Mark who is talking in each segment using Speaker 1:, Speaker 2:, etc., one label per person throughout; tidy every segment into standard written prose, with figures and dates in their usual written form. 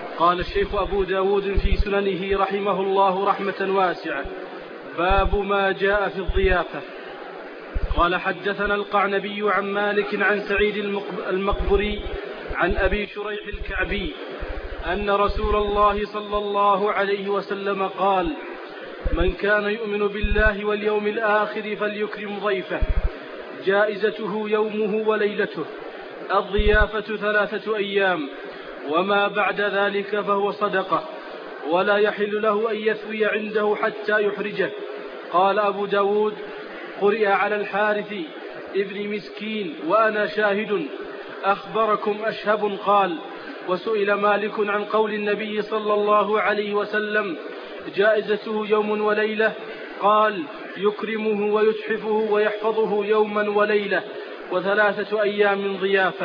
Speaker 1: قال الشيخ أبو داود في سننه رحمه الله رحمة واسعة: باب ما جاء في الضيافة. قال حدثنا القعنبي عن مالك عن سعيد المقبري عن أبي شريح الكعبي أن رسول الله صلى الله عليه وسلم قال: من كان يؤمن بالله واليوم الآخر فليكرم ضيفه، جائزته يومه وليلته، الضيافة 3 أيام، وما بعد ذلك فهو صدقة، ولا يحل له أن يثوي عنده حتى يحرجه. قال أبو داود: قرئ على الحارث ابن مسكين وأنا شاهد. أخبركم أشهب قال: وسئل مالك عن قول النبي صلى الله عليه وسلم: جائزته يوم وليلة، قال: يكرمه ويتحفه ويحفظه يوما وليلة، و3 أيام ضيافة.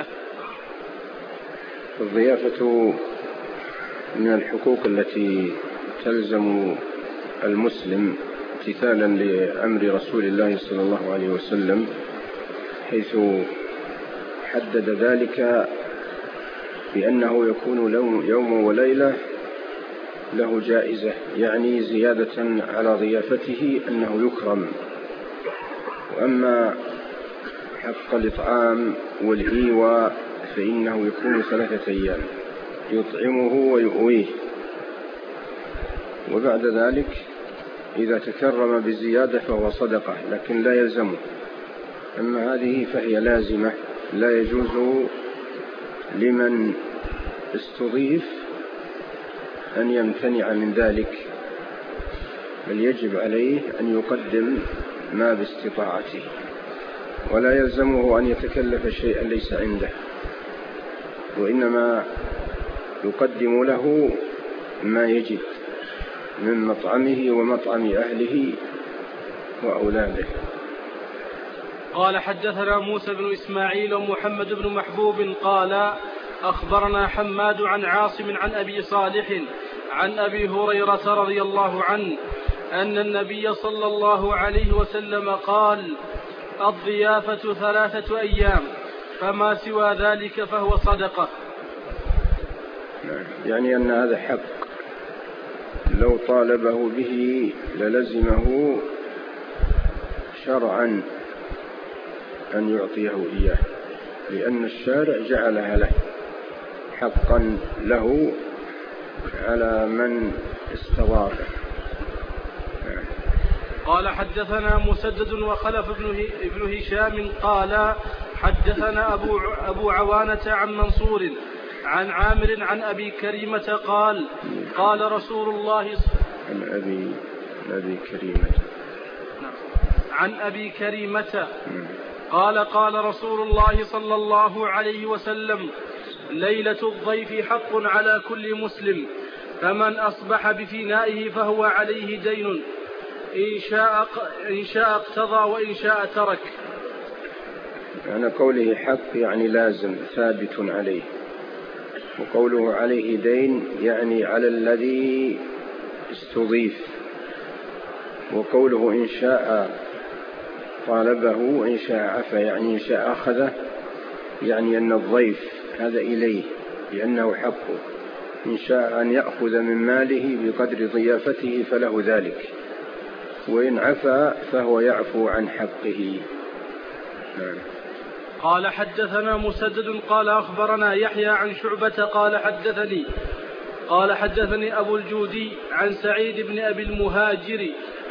Speaker 2: الضيافة من الحقوق التي تلزم المسلم امتثالا لأمر رسول الله صلى الله عليه وسلم، حيث حدد ذلك بأنه يكون يوم وليلة له جائزة، يعني زيادة على ضيافته أنه يكرم. وأما حق الإطعام والإيواء فإنه يكون 3 أيام يطعمه ويؤويه، وبعد ذلك إذا تكرم بالزيادة فهو صدقة لكن لا يلزمه. أما هذه فهي لازمة، لا يجوز لمن استضيف أن يمتنع من ذلك، بل يجب عليه أن يقدم ما باستطاعته، ولا يلزمه أن يتكلف شيئا ليس عنده، وإنما يقدم له ما يجب من مطعمه ومطعم أهله وأولاده.
Speaker 1: قال حدثنا موسى بن إسماعيل ومحمد بن محبوب قال: أخبرنا حماد عن عاصم عن أبي صالح عن أبي هريرة رضي الله عنه أن النبي صلى الله عليه وسلم قال: الضيافة 3 أيام، فما سوى ذلك فهو صدقة.
Speaker 2: يعني أن هذا حق لو طالبه به للزمه شرعا أن يعطيه إياه، لأن الشارع جعلها له حقا له على من استضافه.
Speaker 1: قال حدثنا مسدد وخلف ابن هشام قال حدثنا أبو عوانة عن منصور عن عامر عن أبي كريمة قال: قال رسول الله عن أبي كريمة قال: قال رسول الله صلى الله عليه وسلم: ليلة الضيف حق على كل مسلم، فمن أصبح بفنائه فهو عليه دين، إن شاء اقتضى وإن شاء ترك.
Speaker 2: يعني قوله حق يعني لازم ثابت عليه، وقوله عليه دين يعني على الذي استضيف، وقوله إن شاء طالبه وإن شاء عفا يعني إن شاء أخذه، يعني أن الضيف هذا إليه لأنه حقه، إن شاء أن يأخذ من ماله بقدر ضيافته فله ذلك، وإن عفا فهو يعفو عن حقه.
Speaker 1: قال حدثنا مسدد قال أخبرنا يحيى عن شعبة قال حدثني أبو الجودي عن سعيد بن أبي المهاجر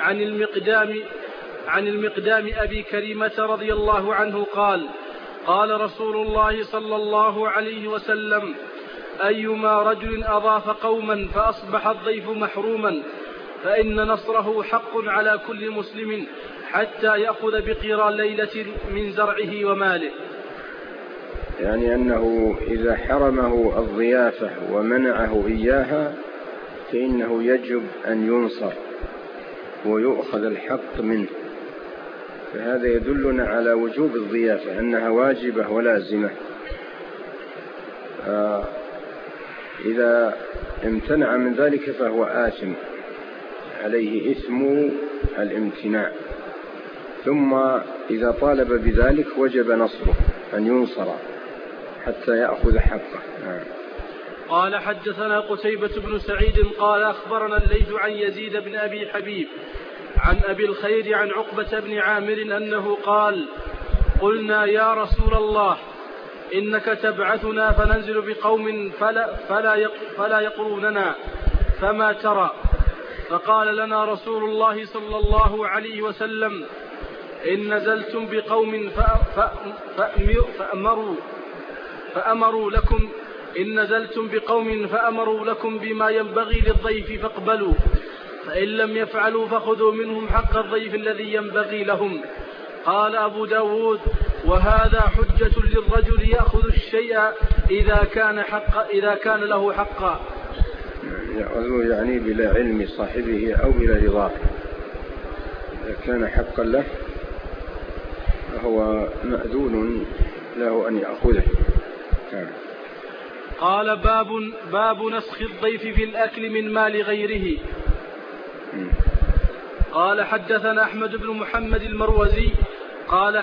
Speaker 1: عن المقدام أبي كريمة رضي الله عنه قال: قال رسول الله صلى الله عليه وسلم: أيما رجل أضاف قوما فأصبح الضيف محروما فإن نصره حق على كل مسلم حتى يأخذ بقير ليلة من زرعه وماله.
Speaker 2: يعني أنه إذا حرمه الضيافة ومنعه إياها فإنه يجب أن ينصر ويؤخذ الحق منه، فهذا يدلنا على وجوب الضيافة أنها واجبة ولازمة. إذا امتنع من ذلك فهو آثم، عليه إثم الامتناع، ثم إذا طالب بذلك وجب نصره أن ينصر حتى يأخذ حقه.
Speaker 1: قال حدثنا قتيبة بن سعيد قال أخبرنا الليث عن يزيد بن أبي حبيب عن أبي الخير عن عقبة بن عامر أنه قال قلنا يا رسول الله إنك تبعثنا فننزل بقوم فلا يقروننا فما ترى؟ فقال لنا رسول الله صلى الله عليه وسلم إن نزلتم بقوم فأمروا لكم بما ينبغي للضيف فاقبلوا، فإن لم يفعلوا فخذوا منهم حق الضيف الذي ينبغي لهم. قال أبو داود وهذا حجة للرجل يأخذ الشيء إذا كان له حقا.
Speaker 2: يعني بلا علم صاحبه أو بلا رضاه، إذا كان حقا له فهو مأذون له أن يأخذه.
Speaker 1: قال باب نسخ الضيف في الأكل من مال غيره. قال حدثنا أحمد بن محمد المروزي قال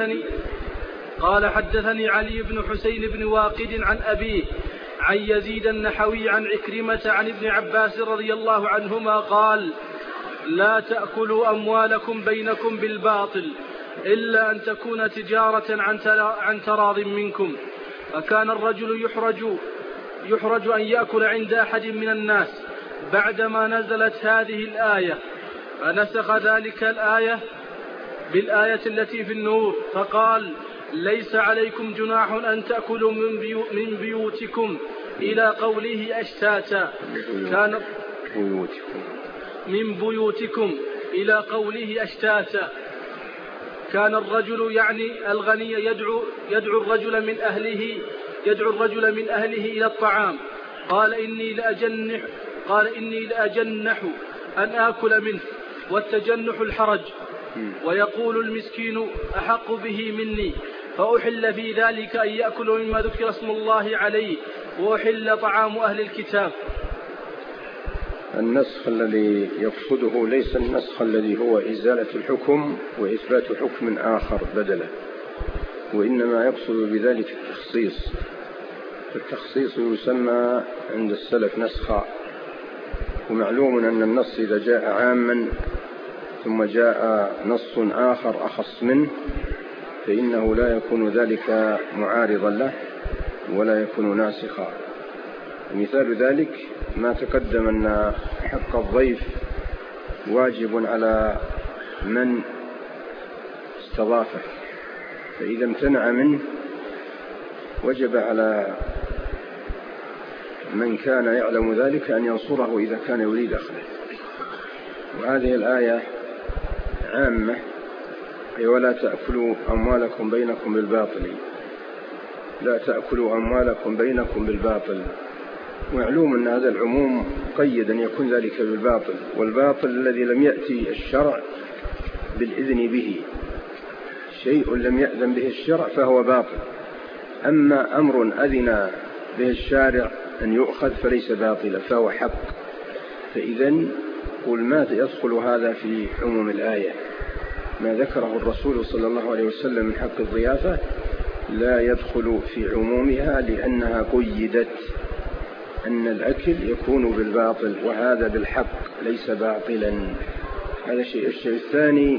Speaker 1: حدثني علي بن حسين بن واقد عن أبيه عن يزيد النحوي عن عكرمة عن ابن عباس رضي الله عنهما قال لا تأكلوا أموالكم بينكم بالباطل إلا أن تكون تجارة عن تراض منكم. فكان الرجل يحرج أن يأكل عند أحد من الناس بعدما نزلت هذه الآية، فنسخ ذلك الآية بالآية التي في النور فقال ليس عليكم جناح أن تأكلوا من بيوتكم إلى قوله أشتاتا. من بيوتكم إلى قوله أشتاتا. كان الرجل يعني الغني يدعو الرجل من أهله إلى الطعام. قال إني لأجنح أن آكل منه، والتجنح الحرج، ويقول المسكين أحق به مني، فأحل في ذلك أن يأكلوا مما ذكر اسم الله عليه، وأحل طعام أهل الكتاب.
Speaker 2: النسخ الذي يقصده ليس النسخ الذي هو إزالة الحكم وإثبات حكم آخر بدله، وإنما يقصد بذلك التخصيص. التخصيص يسمى عند السلف نسخا، ومعلوم أن النص إذا جاء عاما ثم جاء نص آخر أخص منه فإنه لا يكون ذلك معارضا له ولا يكون ناسخا. مثال ذلك ما تقدم أن حق الضيف واجب على من استضافه، فإذا امتنع منه وجب على من كان يعلم ذلك أن ينصره إذا كان يريد أخذه. وهذه الآية عامة، أي ولا تأكلوا أموالكم بينكم بالباطل، لا تأكلوا أموالكم بينكم بالباطل. معلوم أن هذا العموم قيد أن يكون ذلك بالباطل، والباطل الذي لم يأتي الشرع بالإذن به، شيء لم يأذن به الشرع فهو باطل. أما أمر أذن به الشارع أن يؤخذ فليس باطلا فهو حق. فإذن قل ما يدخل هذا في عموم الآية، ما ذكره الرسول صلى الله عليه وسلم من حق الضيافة لا يدخل في عمومها، لأنها قيدت أن الأكل يكون بالباطل وهذا بالحق ليس باطلا. هذا الشيء. الشيء الثاني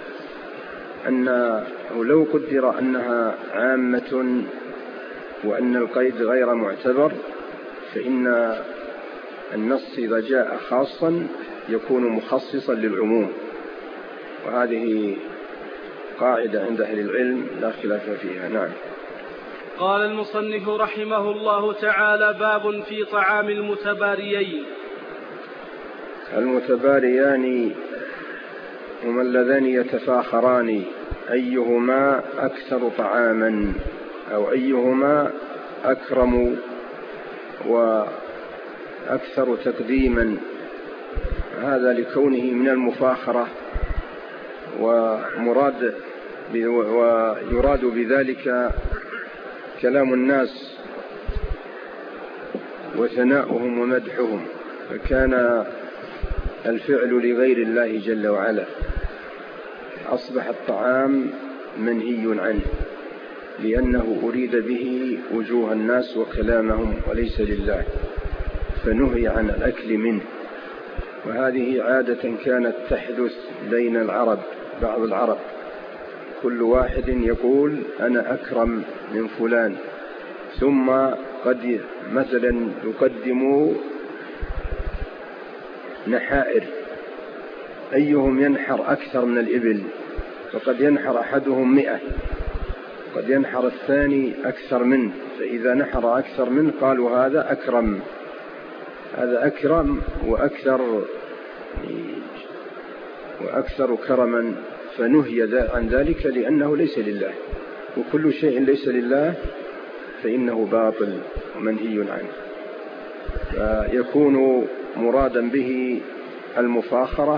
Speaker 2: أنه لو قدر أنها عامة وأن القيد غير معتبر فإن النص إذا جاء خاصا يكون مخصصا للعموم، وهذه قاعدة عند أهل العلم لا خلاف فيها. نعم.
Speaker 1: قال المصنف رحمه الله تعالى باب في طعام المتباريين.
Speaker 2: المتباريان هما اللذان يتفاخران أيهما أكثر طعاما أو أيهما أكرم وأكثر تقديما، هذا لكونه من المفاخرة، ويراد بذلك كلام الناس وثناؤهم ومدحهم، فكان الفعل لغير الله جل وعلا، أصبح الطعام منهي عنه لأنه أريد به وجوه الناس وكلامهم وليس لله، فنهي عن الأكل منه. وهذه عادة كانت تحدث بين العرب، بعض العرب كل واحد يقول أنا أكرم من فلان، ثم قد مثلا يقدموا نحائر أيهم ينحر أكثر من الإبل، فقد ينحر أحدهم 100، قد ينحر الثاني أكثر منه، فإذا نحر أكثر منه قالوا هذا أكرم، هذا أكرم وأكثر كرما، فنهي عن ذلك لأنه ليس لله، وكل شيء ليس لله فإنه باطل ومنهي عنه. فيكون مرادا به المفاخرة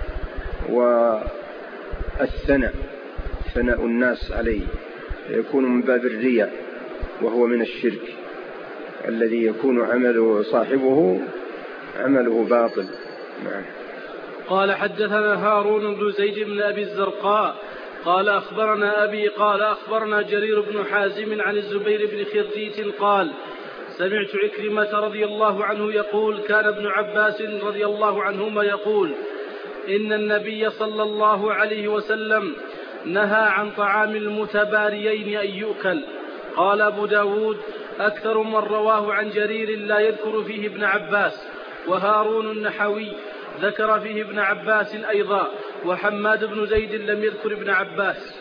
Speaker 2: والثناء، ثناء الناس عليه، يكون من باب الرياء، وهو من الشرك الذي يكون عمله صاحبه عمله باطل. نعم.
Speaker 1: قال حدثنا هارون بن زيد بن أبي الزرقاء قال أخبرنا أبي قال أخبرنا جرير بن حازم عن الزبير بن خرجيت قال سمعت عكرمة رضي الله عنه يقول كان ابن عباس رضي الله عنهما يقول إن النبي صلى الله عليه وسلم نهى عن طعام المتباريين أن يؤكل. قال أبو داود أكثر من رواه عن جرير لا يذكر فيه ابن عباس، وهارون النحوي ذكر فيه ابن عباس أيضا، وحماد بن زيد لم يذكر ابن عباس.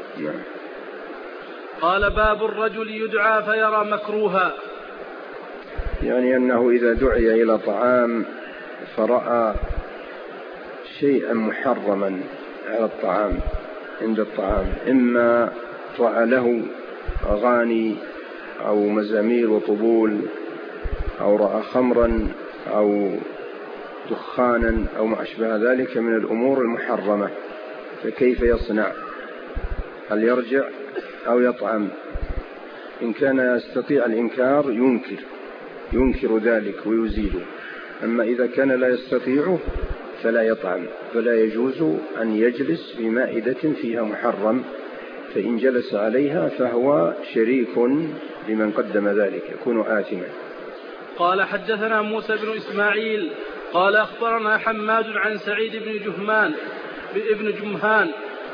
Speaker 1: قال باب الرجل يدعى فيرى مكروها،
Speaker 2: يعني أنه إذا دعي إلى طعام فرأى شيئا محرما على الطعام عند الطعام، إما رأى له أغاني أو مزامير وطبول، أو رأى خمرا أو دخانا أو ما أشبه ذلك من الأمور المحرمة، فكيف يصنع؟ هل يرجع أو يطعم؟ إن كان يستطيع الإنكار ينكر ذلك ويزيله، أما إذا كان لا يستطيعه فلا يطعم، فلا يجوز أن يجلس في مائدة فيها محرم، فإن جلس عليها فهو شريك لمن قدم ذلك، يكون آثما.
Speaker 1: قال حدثنا موسى بن إسماعيل قال أخبرنا حماد عن سعيد بن جمهان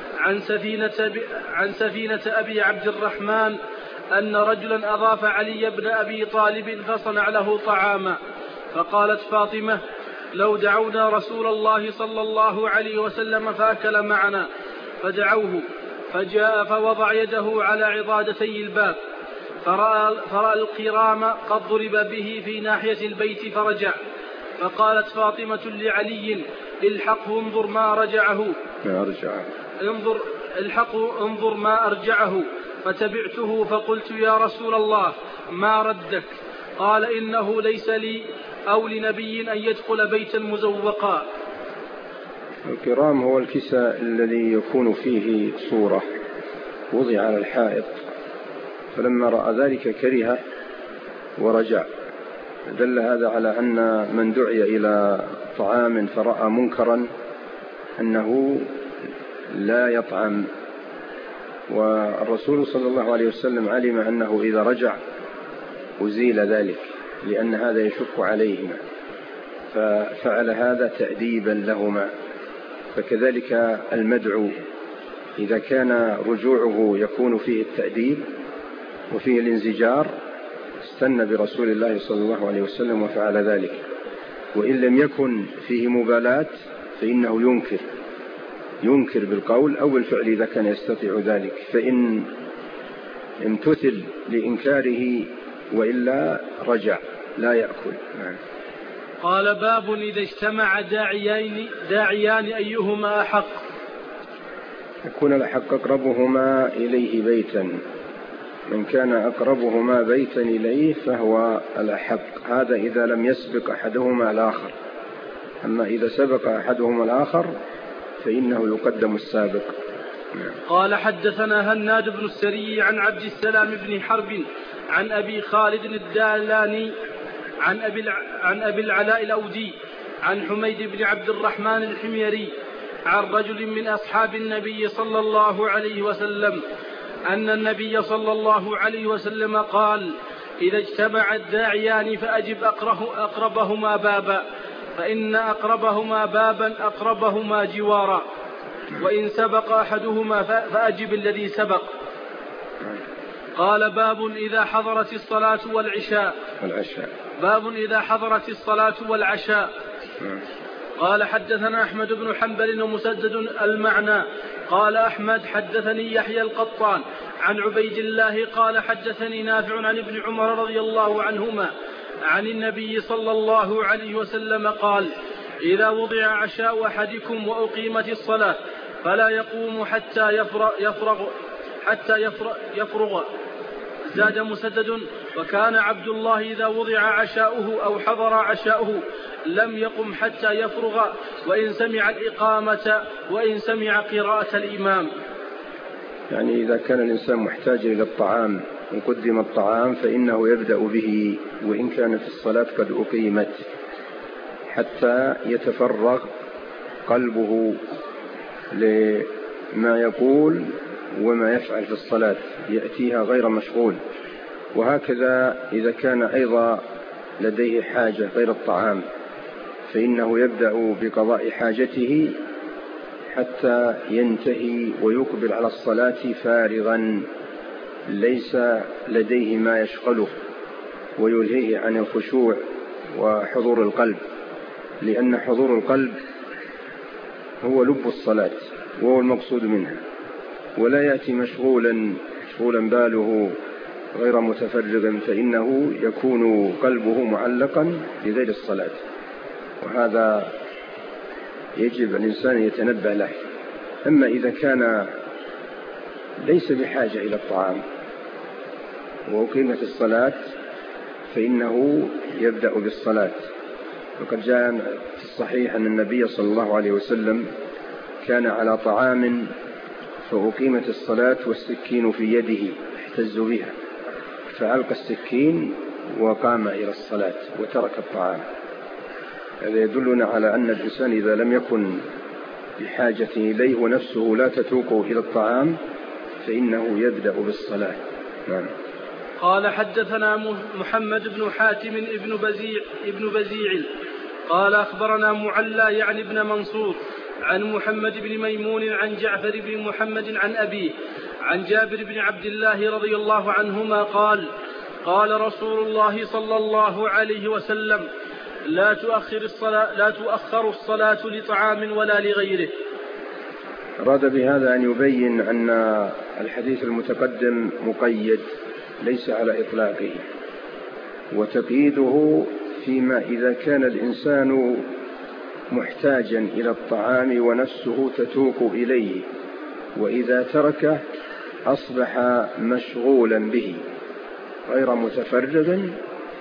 Speaker 1: عن سفينة أبي عبد الرحمن أن رجلا أضاف علي بن أبي طالب فصنع له طعاما، فقالت فاطمة لو دعونا رسول الله صلى الله عليه وسلم فأكل معنا، فدعوه فجاء فوضع يده على عضادتي الباب، فرأى القرام قد ضرب به في ناحية البيت فرجع، فقالت فاطمة لعلي الحقه انظر ما أرجعه، فتبعته فقلت يا رسول الله ما ردك؟ قال إنه ليس لي أو لنبي أن يدخل بيتا مزوقا.
Speaker 2: القرام هو الكساء الذي يكون فيه صورة وضع على الحائط، فلما رأى ذلك كره ورجع، دل هذا على أن من دعي إلى طعام فرأى منكرا أنه لا يطعم، والرسول صلى الله عليه وسلم علم أنه إذا رجع أزيل ذلك، لأن هذا يشق عليهما، ففعل هذا تأديبا لهما. فكذلك المدعو إذا كان رجوعه يكون فيه التأديب وفيه الانزجار استنى برسول الله صلى الله عليه وسلم وفعل ذلك، وإن لم يكن فيه مبالاة فإنه ينكر بالقول أو بالفعل إذا كان يستطيع ذلك، فإن امتثل لإنكاره وإلا رجع لا يأكل.
Speaker 1: قال باب إذا اجتمع داعيان أيهما أحق؟
Speaker 2: يكون الأحق أقربهما إليه بيتا، من كان أقربهما بيتا إليه فهو الأحق، هذا إذا لم يسبق أحدهما الآخر، أما إذا سبق أحدهما الآخر فإنه يقدم السابق.
Speaker 1: قال حدثنا هناد بن السري عن عبد السلام بن حرب عن أبي خالد الدالاني عن أبي العلاء الأودي عن حميد بن عبد الرحمن الحميري عن رجل من أصحاب النبي صلى الله عليه وسلم أن النبي صلى الله عليه وسلم قال: إذا اجتمع الداعيان فأجب أقربهما بابا، فإن أقربهما بابا أقربهما جوارا، وإن سبق أحدهما فأجب الذي سبق. قال: باب إذا حضرت الصلاة والعشاء. باب إذا حضرت الصلاة والعشاء. قال: حدثنا أحمد بن حنبل ومسدد المعنى. قال أحمد: حدثني يحيى القطان عن عبيد الله قال: حدثني نافع عن ابن عمر رضي الله عنهما عن النبي صلى الله عليه وسلم قال: إذا وضع عشاء أحدكم وأقيمت الصلاة فلا يقوم حتى يفرغ. زاد مسدد: وكان عبد الله إذا وضع عشاؤه أو حضر عشاؤه لم يقم حتى يفرغ، وإن سمع الإقامة وإن سمع قراءة الإمام.
Speaker 2: يعني إذا كان الإنسان محتاج إلى الطعام وقدم الطعام فإنه يبدأ به وإن كانت الصلاة قد أقيمت، حتى يتفرغ قلبه لما يقول وما يفعل في الصلاة، يأتيها غير مشغول. وهكذا إذا كان أيضا لديه حاجة غير الطعام فإنه يبدأ بقضاء حاجته حتى ينتهي ويقبل على الصلاة فارغا ليس لديه ما يشغله ويلهيه عن الخشوع وحضور القلب، لأن حضور القلب هو لب الصلاة وهو المقصود منها، ولا يأتي مشغولا باله غير متفرغ فإنه يكون قلبه معلقا بغير الصلاة، وهذا يجب الإنسان يتنبه له. أما إذا كان ليس بحاجة إلى الطعام وأقيمت الصلاة فإنه يبدأ بالصلاة. وقد جاء في الصحيح أن النبي صلى الله عليه وسلم كان على طعام فأقيمت الصلاة والسكين في يده احتز بها فألقى السكين وقام إلى الصلاة وترك الطعام. هذا يدلنا على أن الإنسان إذا لم يكن بحاجة إليه ونفسه لا تتوقه إلى الطعام فإنه يبدأ بالصلاة. نعم.
Speaker 1: قال: حدثنا محمد بن حاتم ابن بزيع قال: أخبرنا معلى يعني ابن منصور عن محمد بن ميمون عن جعفر بن محمد عن أبيه عن جابر بن عبد الله رضي الله عنهما قال: قال رسول الله صلى الله عليه وسلم: لا تؤخر الصلاة لطعام ولا لغيره.
Speaker 2: أراد بهذا أن يبين أن الحديث المتقدم مقيد ليس على إطلاقه، وتقييده فيما إذا كان الإنسان محتاجا إلى الطعام ونفسه تتوق إليه، وإذا تركه أصبح مشغولا به غير متفرغا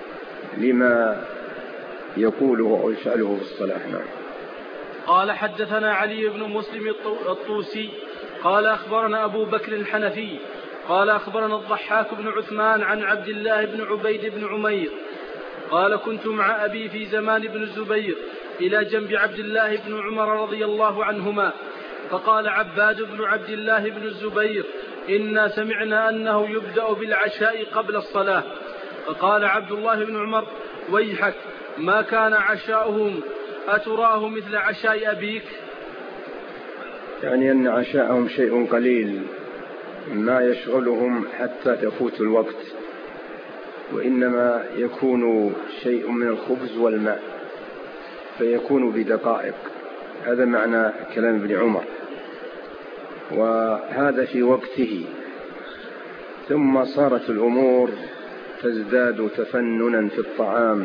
Speaker 2: لما يقوله أو يفعله في الصلاة.
Speaker 1: قال: حدثنا علي بن مسلم الطوسي قال: أخبرنا أبو بكر الحنفي قال: أخبرنا الضحاك بن عثمان عن عبد الله بن عبيد بن عمير قال: كنت مع أبي في زمان ابن الزبير إلى جنب عبد الله بن عمر رضي الله عنهما، فقال عباد بن عبد الله بن الزبير: إنا سمعنا أنه يبدأ بالعشاء قبل الصلاة. فقال عبد الله بن عمر: ويحك، ما كان عشاؤهم أتراه مثل عشاء أبيك؟
Speaker 2: يعني أن عشاءهم شيء قليل ما يشغلهم حتى تفوت الوقت، وإنما يكون شيء من الخبز والماء فيكون بدقائق. هذا معنى كلام ابن عمر، وهذا في وقته. ثم صارت الأمور تزداد تفننا في الطعام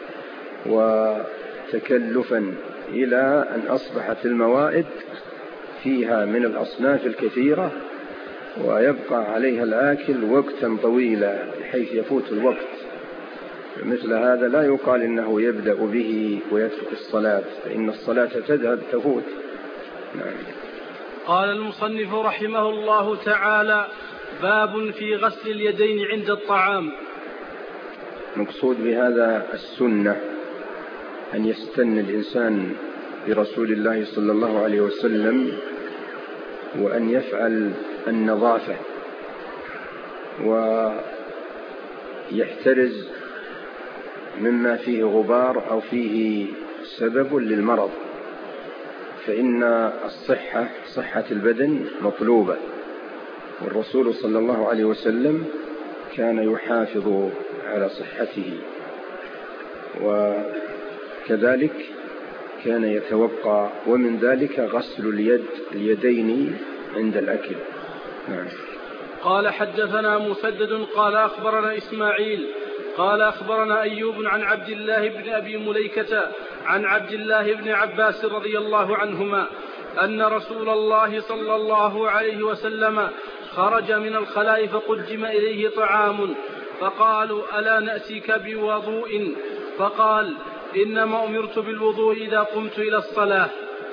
Speaker 2: وتكلفا إلى أن أصبحت الموائد فيها من الأصناف الكثيرة ويبقى عليها الآكل وقتا طويلا بحيث يفوت الوقت. مثل هذا لا يقال إنه يبدأ به ويترك الصلاة، فإن الصلاة تفوت. نعم.
Speaker 1: قال المصنف رحمه الله تعالى: باب في غسل اليدين عند الطعام.
Speaker 2: مقصود بهذا السنة أن يستن الإنسان برسول الله صلى الله عليه وسلم وأن يفعل النظافة ويحترز مما فيه غبار أو فيه سبب للمرض، فإن الصحة، صحة البدن مطلوبة، والرسول صلى الله عليه وسلم كان يحافظ على صحته، وكذلك كان يتوقع، ومن ذلك غسل اليدين عند الأكل. نعم.
Speaker 1: قال حدثنا مسدد قال أخبرنا إسماعيل قال أخبرنا أيوب عن عبد الله بن أبي مليكة عن عبد الله بن عباس رضي الله عنهما أن رسول الله صلى الله عليه وسلم خرج من الخلاء فقدم إليه طعام فقالوا ألا نأتيك بوضوء؟ فقال إنما أمرت بالوضوء إذا قمت إلى الصلاة.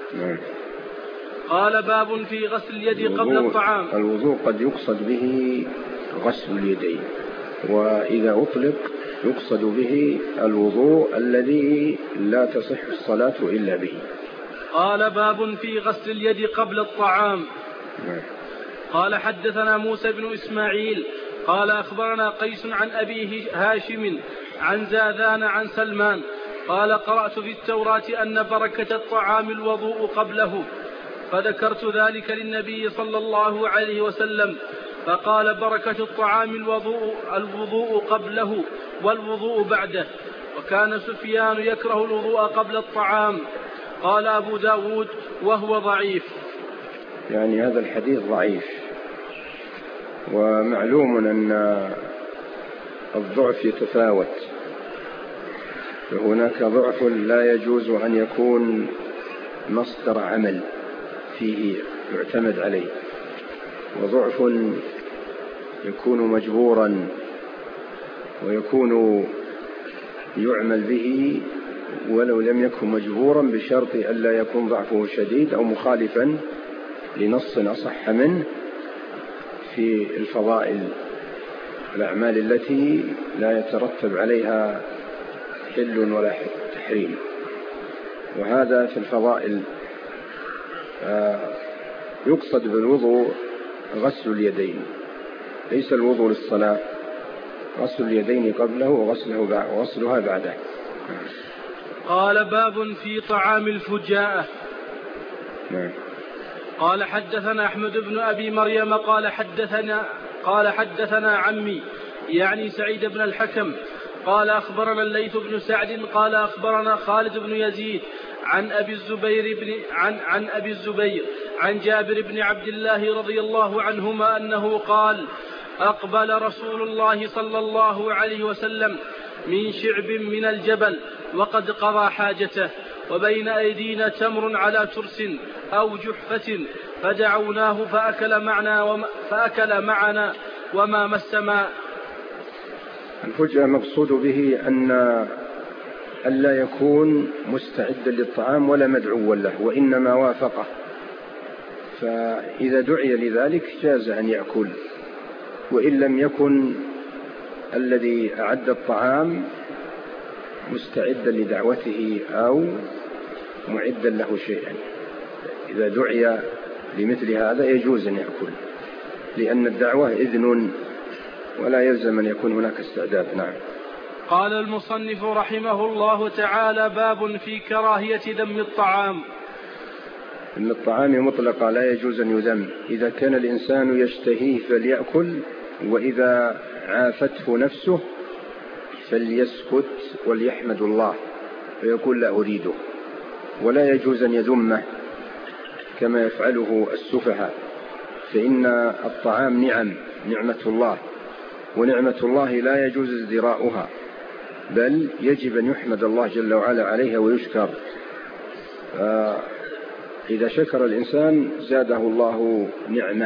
Speaker 1: قال باب في غسل اليد قبل الطعام.
Speaker 2: الوضوء قد يقصد به غسل اليدين، وإذا أطلق يقصد به الوضوء الذي لا تصح الصلاة إلا به.
Speaker 1: قال باب في غسل اليد قبل الطعام. قال حدثنا موسى بن إسماعيل قال أخبرنا قيس عن أبيه هاشم عن زاذان عن سلمان قال قرأت في التوراة أن بركة الطعام الوضوء قبله، فذكرت ذلك للنبي صلى الله عليه وسلم فقال بركة الطعام الوضوء قبله والوضوء بعده، وكان سفيان يكره الوضوء قبل الطعام. قال أبو داود وهو ضعيف.
Speaker 2: يعني هذا الحديث ضعيف، ومعلوم أن الضعف يتفاوت، فهناك ضعف لا يجوز أن يكون مصدر عمل فيه يعتمد عليه، وضعف يكون مجبورا ويكون يعمل به ولو لم يكن مجبورا، بشرط ألا يكون ضعفه شديد أو مخالفا لنص أصح منه في الفضائل، الأعمال التي لا يترتب عليها حل ولا تحريم. وهذا في الفضائل يقصد بالوضوء غسل اليدين، ليس الوضوء للصلاة، غسل اليدين قبله وغسلها بعده.
Speaker 1: قال باب في طعام الفجاءة. قال حدثنا أحمد بن أبي مريم قال حدثنا عمي يعني سعيد بن الحكم قال أخبرنا الليث بن سعد قال أخبرنا خالد بن يزيد عن أبي الزبير عن جابر بن عبد الله رضي الله عنهما أنه قال أقبل رسول الله صلى الله عليه وسلم من شعب من الجبل وقد قضى حاجته، وبين أيدينا تمر على ترس أو جحفة، فدعوناه فأكل معنا وما مس ماء.
Speaker 2: الفجأة مقصود به أن ألا يكون مستعدا للطعام ولا مدعوا له، وإنما وافقه، فإذا دعي لذلك جاز أن يأكل، وإن لم يكن الذي أعد الطعام مستعدا لدعوته أو معدا له شيئا، إذا دعي لمثل هذا يجوز أن يأكل، لأن الدعوة إذن ولا يلزم أن يكون هناك استعداد. نعم.
Speaker 1: قال المصنف رحمه الله تعالى باب في كراهية ذم الطعام.
Speaker 2: إن الطعام مطلقا لا يجوز أن يذم، إذا كان الإنسان يشتهيه فليأكل، وإذا عافته نفسه فليسكت وليحمد الله ويقول لا أريده، ولا يجوز أن يذمه كما يفعله السفهاء، فإن الطعام نعمة الله، ونعمة الله لا يجوز ازدراؤها، بل يجب أن يحمد الله جل وعلا عليها ويشكر. إذا شكر الإنسان زاده الله نعمة،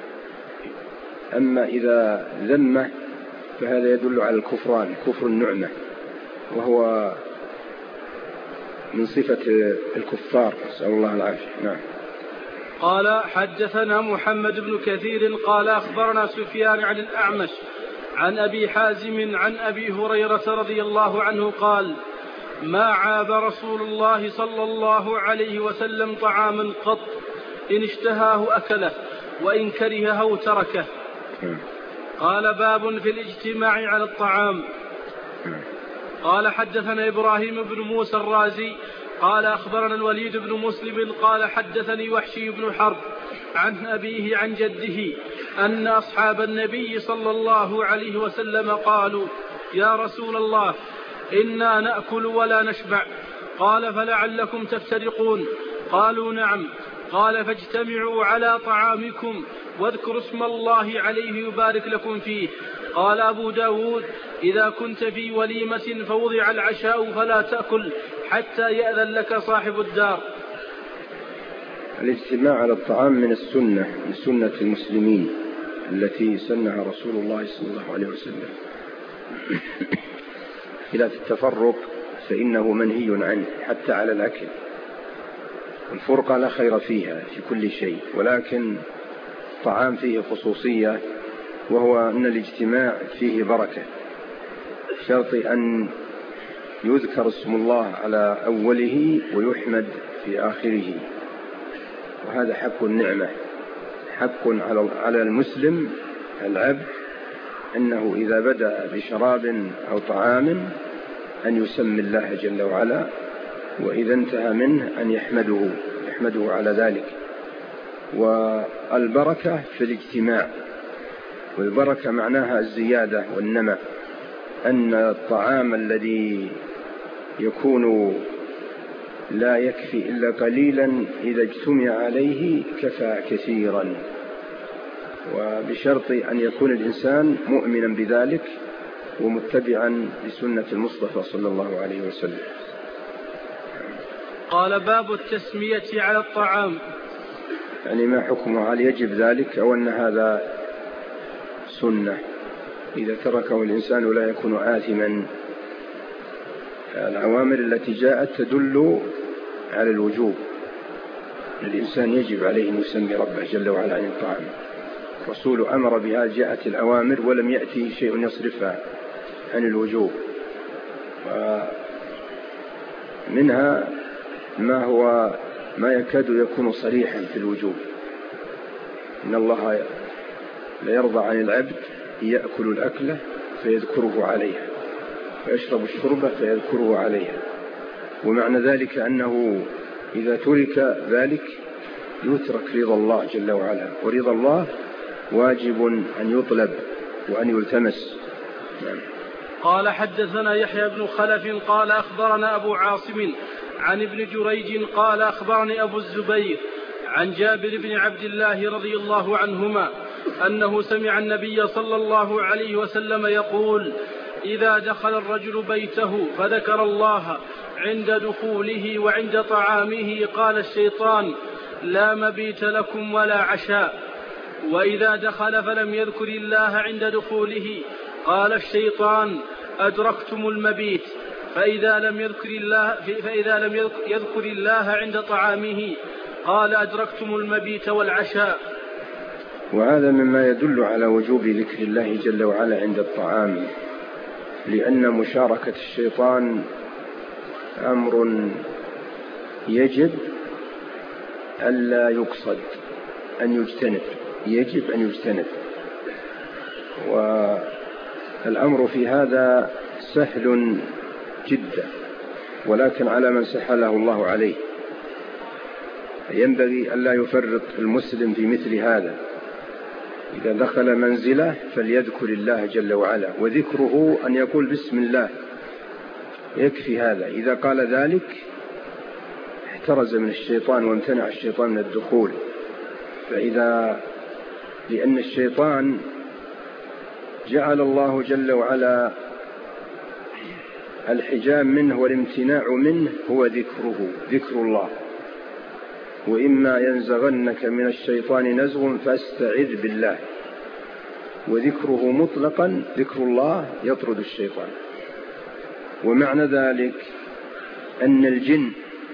Speaker 2: أما إذا ذمه فهذا يدل على الكفران، كفر النعمة، وهو من صفة الكفار، نسأل الله العافية. نعم.
Speaker 1: قال حدثنا محمد بن كثير قال أخبرنا سفيان عن الأعمش عن أبي حازم عن أبي هريرة رضي الله عنه قال ما عاب رسول الله صلى الله عليه وسلم طعاما قط، إن اشتهاه أكله وإن كرهه تركه. قال باب في الاجتماع على الطعام. قال حدثنا إبراهيم بن موسى الرازي قال أخبرنا الوليد بن مسلم قال حدثني وحشي بن حرب عن أبيه عن جده أن أصحاب النبي صلى الله عليه وسلم قالوا يا رسول الله إنا نأكل ولا نشبع. قال فلعلكم تفترقون. قالوا نعم. قال فاجتمعوا على طعامكم واذكروا اسم الله عليه يبارك لكم فيه. قال أبو داود إذا كنت في وليمة فوضع العشاء فلا تأكل حتى يأذن لك صاحب الدار.
Speaker 2: الاجتماع على الطعام من السنة، من سنة المسلمين التي سنها رسول الله صلى الله عليه وسلم. خلاف التفرق فإنه منهي عنه حتى على الأكل، الفرقة لا خير فيها في كل شيء، ولكن الطعام فيه خصوصية، وهو أن الاجتماع فيه بركة، شرط أن يذكر اسم الله على أوله ويحمد في آخره، وهذا حق النعمة، حق على المسلم العبد أنه إذا بدأ بشراب أو طعام أن يسمي الله جل وعلا، وإذا انتهى منه أن يحمده على ذلك. والبركة في الاجتماع، والبركة معناها الزيادة والنمى، أن الطعام الذي يكون لا يكفي إلا قليلا إذا اجتمع عليه كفى كثيرا، وبشرط أن يكون الإنسان مؤمنا بذلك ومتبعا لسنة المصطفى صلى الله عليه وسلم.
Speaker 1: قال باب التسمية على الطعام.
Speaker 2: يعني ما حكمه، هل يجب ذلك أو أن هذا سنة إذا تركه الإنسان لا يكون آثما؟ الأوامر التي جاءت تدل على الوجوب، الإنسان يجب عليه أن يسمي ربه جل وعلا عن الطعام. الرسول أمر بها، جاءت الأوامر ولم يأتي شيء يصرفها عن الوجوب، ومنها ما يكاد يكون صريحا في الوجوب. إن الله لا يرضى عن العبد يأكل الأكلة فيذكره عليها ويشرب الشربة فيذكره عليها، ومعنى ذلك أنه إذا ترك ذلك يترك رضا الله جل وعلا، ورضا الله واجب أن يطلب وأن يلتمس.
Speaker 1: قال حدثنا يحيى بن خلف قال أخبرنا أبو عاصم عن ابن جريج قال أخبرني أبو الزبير عن جابر بن عبد الله رضي الله عنهما أنه سمع النبي صلى الله عليه وسلم يقول إذا دخل الرجل بيته فذكر الله عند دخوله وعند طعامه قال الشيطان لا مبيت لكم ولا عشاء. وإذا دخل فلم يذكر الله عند دخوله قال الشيطان أدركتم المبيت. فإذا لم يذكر الله عند طعامه قال أدركتم المبيت والعشاء.
Speaker 2: وهذا مما يدل على وجوب ذكر الله جل وعلا عند الطعام، لأن مشاركة الشيطان أمر يجب ألا يقصد، أن يجتنب، يجب أن يجتنب. والأمر في هذا سهل جدا، ولكن على من سهله الله عليه. ينبغي ألا يفرط المسلم في مثل هذا، إذا دخل منزله فليذكر الله جل وعلا، وذكره أن يقول بسم الله، يكفي هذا. إذا قال ذلك احترز من الشيطان وامتنع الشيطان من الدخول. لأن الشيطان جعل الله جل وعلا الحجاب منه والامتناع منه هو ذكره، ذكر الله. وإما ينزغنك من الشيطان نزغ فاستعذ بالله. وذكره مطلقا، ذكر الله يطرد الشيطان. ومعنى ذلك أن الجن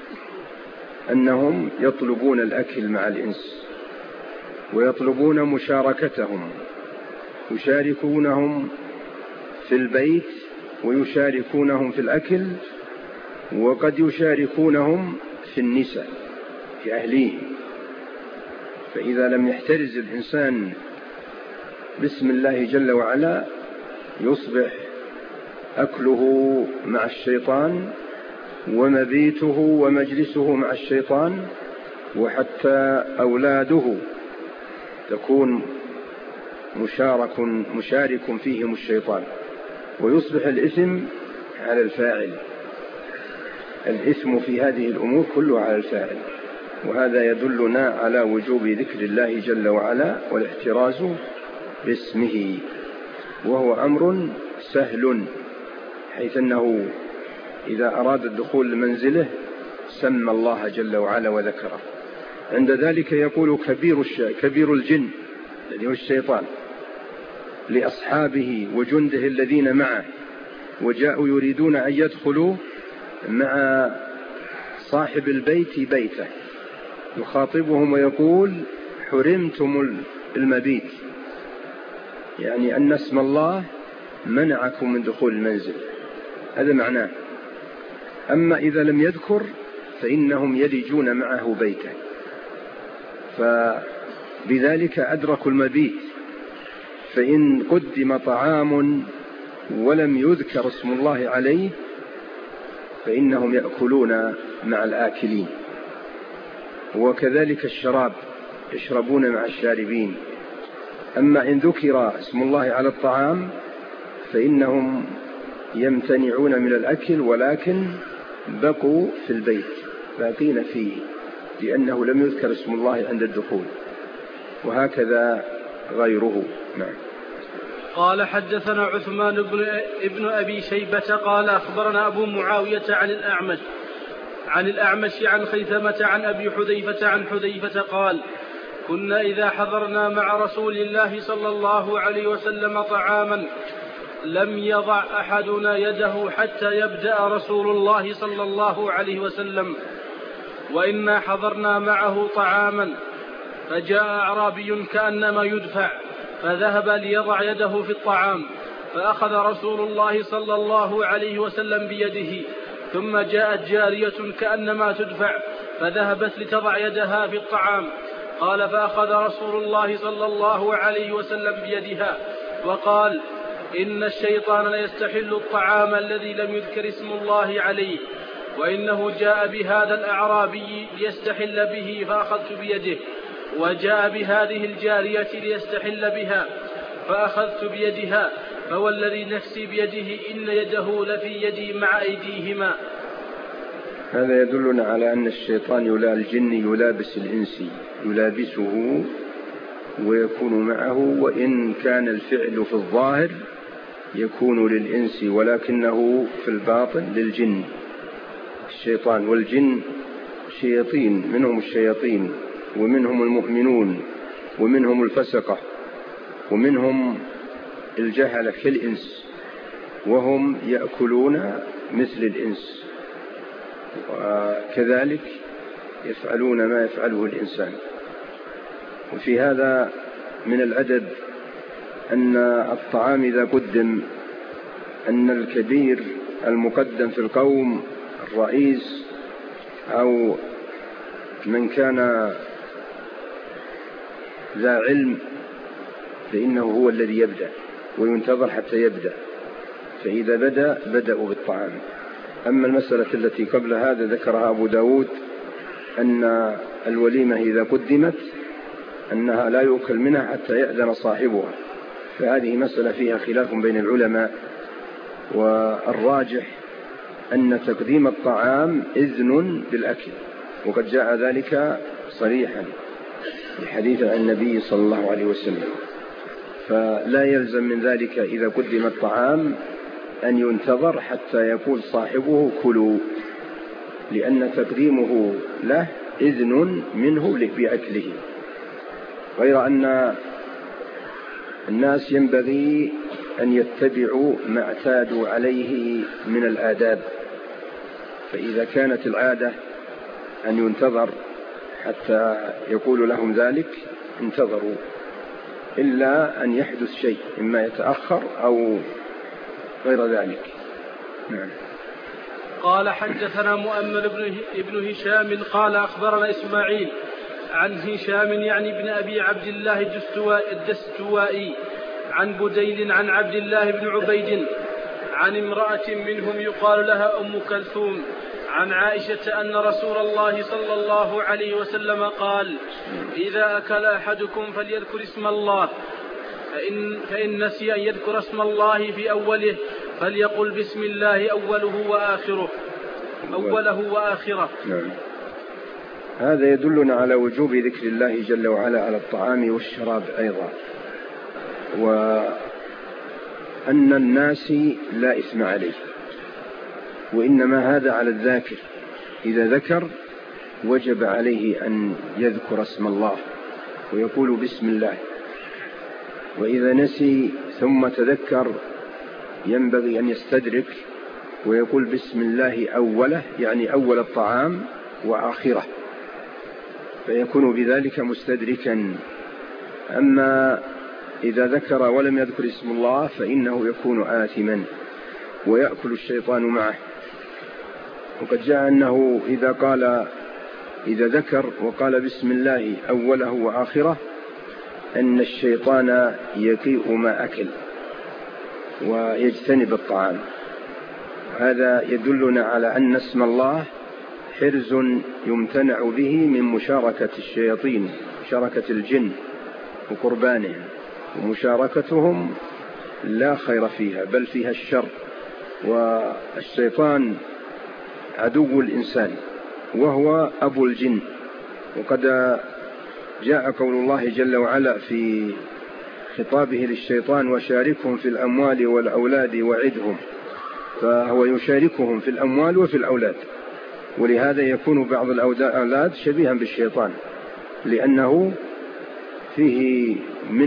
Speaker 2: أنهم يطلبون الأكل مع الإنس، ويطلبون مشاركتهم، يشاركونهم في البيت ويشاركونهم في الأكل، وقد يشاركونهم في النساء في أهليه. فإذا لم يحترز الإنسان باسم الله جل وعلا يصبح أكله مع الشيطان ومبيته ومجلسه مع الشيطان، وحتى أولاده تكون مشارك فيهم الشيطان، ويصبح الإثم على الفاعل. الإثم في هذه الأمور كله على الفاعل، وهذا يدلنا على وجوب ذكر الله جل وعلا والاحتراز باسمه، وهو أمر سهل، حيث أنه إذا أراد الدخول لمنزله سمى الله جل وعلا وذكره. عند ذلك يقول كبير الجن الذي هو الشيطان لأصحابه وجنده الذين معه وجاءوا يريدون أن يدخلوا مع صاحب البيت بيته، يخاطبهم ويقول حرمتم المبيت، يعني أن اسم الله منعكم من دخول المنزل، هذا معناه. أما إذا لم يذكر فإنهم يلجون معه بيته، فبذلك أدركوا المبيت. فإن قدم طعام ولم يذكر اسم الله عليه فإنهم يأكلون مع الآكلين، وكذلك الشراب يشربون مع الشاربين. أما إن ذكر اسم الله على الطعام فإنهم يمتنعون من الأكل، ولكن بقوا في البيت باقين فيه لأنه لم يذكر اسم الله عند الدخول، وهكذا غيره. نعم.
Speaker 1: قال حدثنا عثمان ابن أبي شيبة قال أخبرنا أبو معاوية عن الأعمش عن خيثمة عن أبي حذيفة عن حذيفة قال كنا إذا حضرنا مع رسول الله صلى الله عليه وسلم طعاما لم يضع أحدنا يده حتى يبدأ رسول الله صلى الله عليه وسلم، وإنا حضرنا معه طعاما فجاء أعرابي كأنما يدفع فذهب ليضع يده في الطعام، فأخذ رسول الله صلى الله عليه وسلم بيده، ثم جاءت جارية كأنما تدفع فذهبت لتضع يدها في الطعام، قال فأخذ رسول الله صلى الله عليه وسلم بيدها وقال إن الشيطان ليستحل الطعام الذي لم يذكر اسم الله عليه، وإنه جاء بهذا الأعرابي ليستحل به فأخذت بيده، وجاء بهذه الجارية ليستحل بها فأخذت بيدها، فوالذي نفسي بيده إن يده لفي يدي مع أيديهما.
Speaker 2: هذا يدلنا على أن الشيطان الجن يلابس الإنسي، يلابسه ويكون معه، وإن كان الفعل في الظاهر يكون للإنس ولكنه في الباطن للجن. الشيطان والجن شياطين، منهم الشياطين ومنهم المؤمنون ومنهم الفسقة ومنهم الجهلة كالإنس، وهم يأكلون مثل الإنس، وكذلك يفعلون ما يفعله الإنسان. وفي هذا من الأدب أن الطعام إذا قدم أن الكبير المقدم في القوم الرئيس أو من كان ذا علم فإنه هو الذي يبدأ وينتظر حتى يبدأ، فإذا بدأوا بالطعام. أما المسألة التي قبل هذا ذكرها أبو داود أن الوليمة إذا قدمت أنها لا يؤكل منها حتى يأذن صاحبها، فهذه مسألة فيها خلاف بين العلماء، والراجح أن تقديم الطعام إذن بالأكل، وقد جاء ذلك صريحا بحديث عن النبي صلى الله عليه وسلم، فلا يلزم من ذلك إذا قدم الطعام أن ينتظر حتى يقول صاحبه كلوا، لأن تقديمه له إذن منه بأكله. غير أن الناس ينبغي أن يتبعوا ما اعتادوا عليه من الآداب، فإذا كانت العادة أن ينتظر حتى يقول لهم ذلك انتظروا، إلا أن يحدث شيء إما يتأخر أو غير ذلك. نعم.
Speaker 1: قال حدثنا مؤمل ابن هشام قال أخبرنا إسماعيل عن هشام يعني ابن أبي عبد الله الدستوائي عن بديل عن عبد الله بن عبيد عن امرأة منهم يقال لها أم كلثوم عن عائشة أن رسول الله صلى الله عليه وسلم قال: إذا أكل أحدكم فليذكر اسم الله، فإن نسي أن يذكر اسم الله في أوله فليقل بسم الله أوله وآخره.
Speaker 2: نعم. هذا يدلنا على وجوب ذكر الله جل وعلا على الطعام والشراب أيضا، وأن الناس لا إثم عليه، وإنما هذا على الذاكر، إذا ذكر وجب عليه أن يذكر اسم الله ويقول بسم الله، وإذا نسي ثم تذكر ينبغي أن يستدرك ويقول بسم الله أوله، يعني أول الطعام وآخره، فيكون بذلك مستدركا. أما إذا ذكر ولم يذكر اسم الله فإنه يكون آثما ويأكل الشيطان معه. وقد جاء أنه إذا ذكر وقال بسم الله أوله وآخره أن الشيطان يقيء ما أكل ويجتنب الطعام. هذا يدلنا على أن اسم الله حرز يمتنع به من مشاركة الشياطين، مشاركة الجن وقربانهم، ومشاركتهم لا خير فيها بل فيها الشر، والشيطان عدو الإنسان وهو أبو الجن. وقد جاء قول الله جل وعلا في خطابه للشيطان: وشاركهم في الأموال والأولاد وعدهم، فهو يشاركهم في الأموال وفي الأولاد، ولهذا يكون بعض الأولاد شبيها بالشيطان لأنه فيه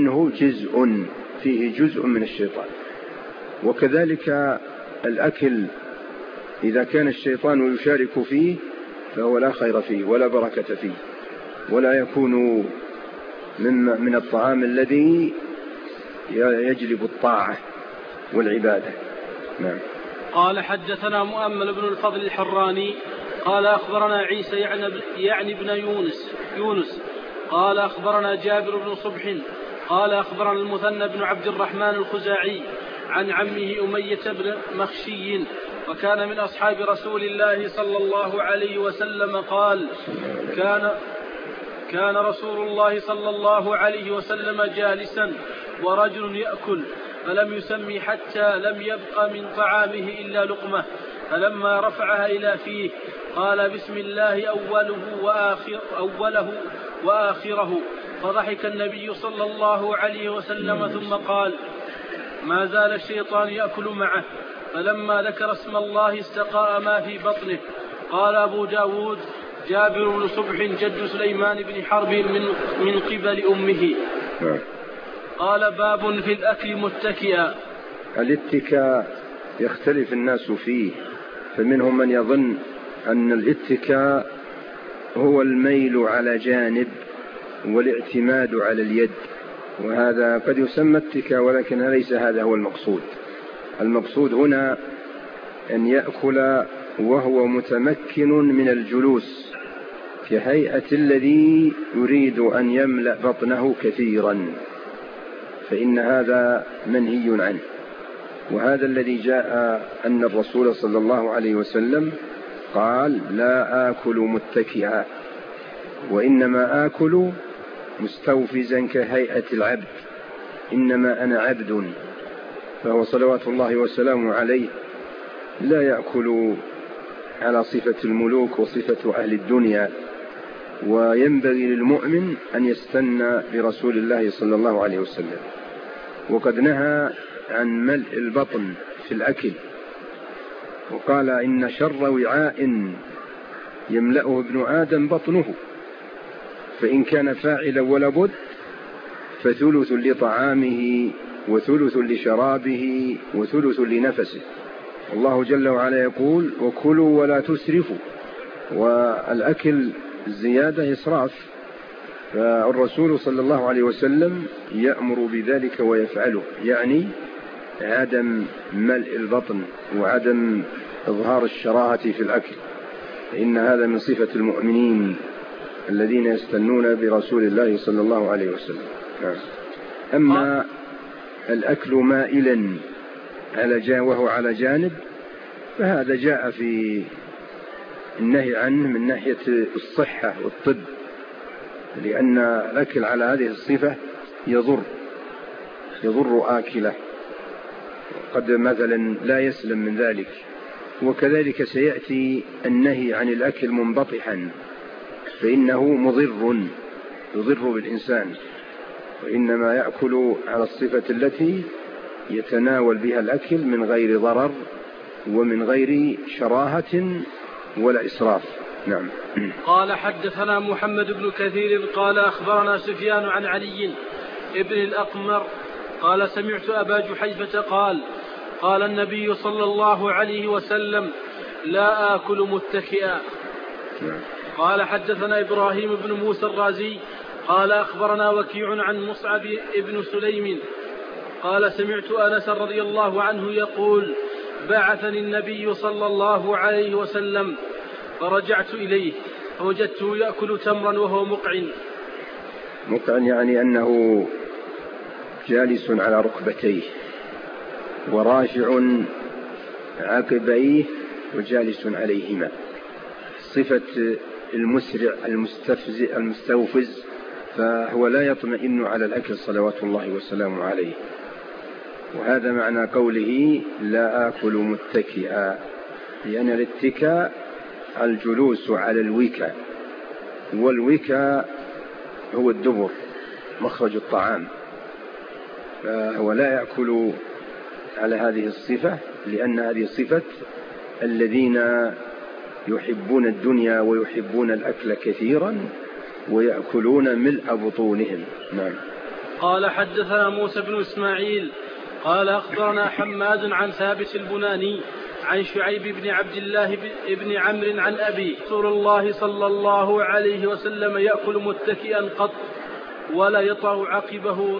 Speaker 2: جزء من الشيطان. وكذلك الأكل إذا كان الشيطان يشارك فيه فهو لا خير فيه ولا بركة فيه، ولا يكون من الطعام الذي يجلب الطاعة والعبادة. نعم.
Speaker 1: قال: حدثنا مؤمل بن الفضل الحراني قال أخبرنا عيسى يعني بن يونس قال أخبرنا جابر بن صبح قال أخبرنا المثنى بن عبد الرحمن الخزاعي عن عمه أمية بن مخشي وكان من أصحاب رسول الله صلى الله عليه وسلم قال: كان رسول الله صلى الله عليه وسلم جالسا ورجل يأكل فلم يسمي حتى لم يبق من طعامه إلا لقمة، فلما رفعها إلى فيه قال: بسم الله أوله وآخره، فضحك النبي صلى الله عليه وسلم ثم قال: ما زال الشيطان يأكل معه، فلما ذكر اسم الله استقاء ما في بطنه. قال أبو داود: جابر بن صبح جد سليمان بن حرب من قبل أمه. قال: باب في الأكل متكئا.
Speaker 2: الاتكاء يختلف الناس فيه، فمنهم من يظن أن الاتكاء هو الميل على جانب والاعتماد على اليد، وهذا قد يسمى اتكاء، ولكن ليس هذا هو المقصود. المقصود هنا أن يأكل وهو متمكن من الجلوس كهيئة الذي يريد أن يملأ بطنه كثيرا، فإن هذا منهي عنه. وهذا الذي جاء أن الرسول صلى الله عليه وسلم قال: لا آكل متكئا، وإنما آكل مستوفزا كهيئة العبد، إنما أنا عبد. فهو صلوات الله وسلامه عليه لا يأكل على صفة الملوك وصفة أهل الدنيا، وينبغي للمؤمن أن يستنى برسول الله صلى الله عليه وسلم. وقد نهى عن ملء البطن في الأكل، وقال: إن شر وعاء يملأه ابن آدم بطنه، فإن كان فاعلا ولا بد فثلث لطعامه وثلث لشرابه وثلث لنفسه. الله جل وعلا يقول: وكلوا ولا تسرفوا. والأكل الزيادة إسراف، فالرسول صلى الله عليه وسلم يأمر بذلك ويفعله، يعني عدم ملء البطن وعدم إظهار الشراهة في الأكل، إن هذا من صفة المؤمنين الذين يستنون برسول الله صلى الله عليه وسلم. أما الأكل مائلا وهو على جانب، فهذا جاء في النهي عنه من ناحية الصحة والطب، لأن الأكل على هذه الصفة يضر آكله، قد مثلا لا يسلم من ذلك. وكذلك سيأتي النهي عن الأكل منبطحا، فإنه يضر بالإنسان، وإنما يأكل على الصفة التي يتناول بها الأكل من غير ضرر ومن غير شراهة ولا إسراف. نعم.
Speaker 1: قال حدثنا محمد بن كثير قال أخبرنا سفيان عن علي ابن الأقمر قال سمعت أبا جحيفة قال النبي صلى الله عليه وسلم لا آكل متكئا. قال حدثنا إبراهيم بن موسى الرازي قال أخبرنا وكيع عن مصعب ابن سليم قال سمعت أنس رضي الله عنه يقول بعثني النبي صلى الله عليه وسلم فرجعت إليه فوجدته يأكل تمرا وهو
Speaker 2: مقعن يعني أنه جالس على ركبتيه ورافع عقبيه وجالس عليهما، صفة المسرع المستوفز، فهو لا يطمئن على الأكل صلوات الله وسلامه عليه. وهذا معنى قوله لا آكل متكئا، لأن الاتكاء الجلوس على الوكاء، والوكاء هو الدبر مخرج الطعام، فهو لا يأكل على هذه الصفة، لأن هذه صفة الذين يحبون الدنيا ويحبون الأكل كثيرا ويأكلون ملء بطونهم. نعم.
Speaker 1: قال حدثنا موسى بن إسماعيل قال أخبرنا حماد عن ثابت البناني عن شعيب بن عبد الله بن عمرو عن أبي رسول الله صلى الله عليه وسلم يأكل متكئا قط ولا يطأ عقبه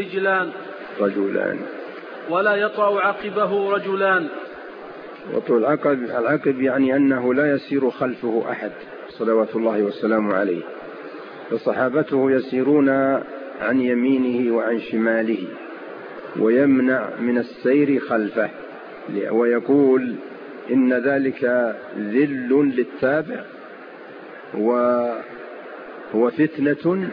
Speaker 1: رجلان.
Speaker 2: وطول العقب يعني أنه لا يسير خلفه أحد صلوات الله وسلامه عليه، فصحابته يسيرون عن يمينه وعن شماله ويمنع من السير خلفه، ويقول إن ذلك ذل للتابع وفتنة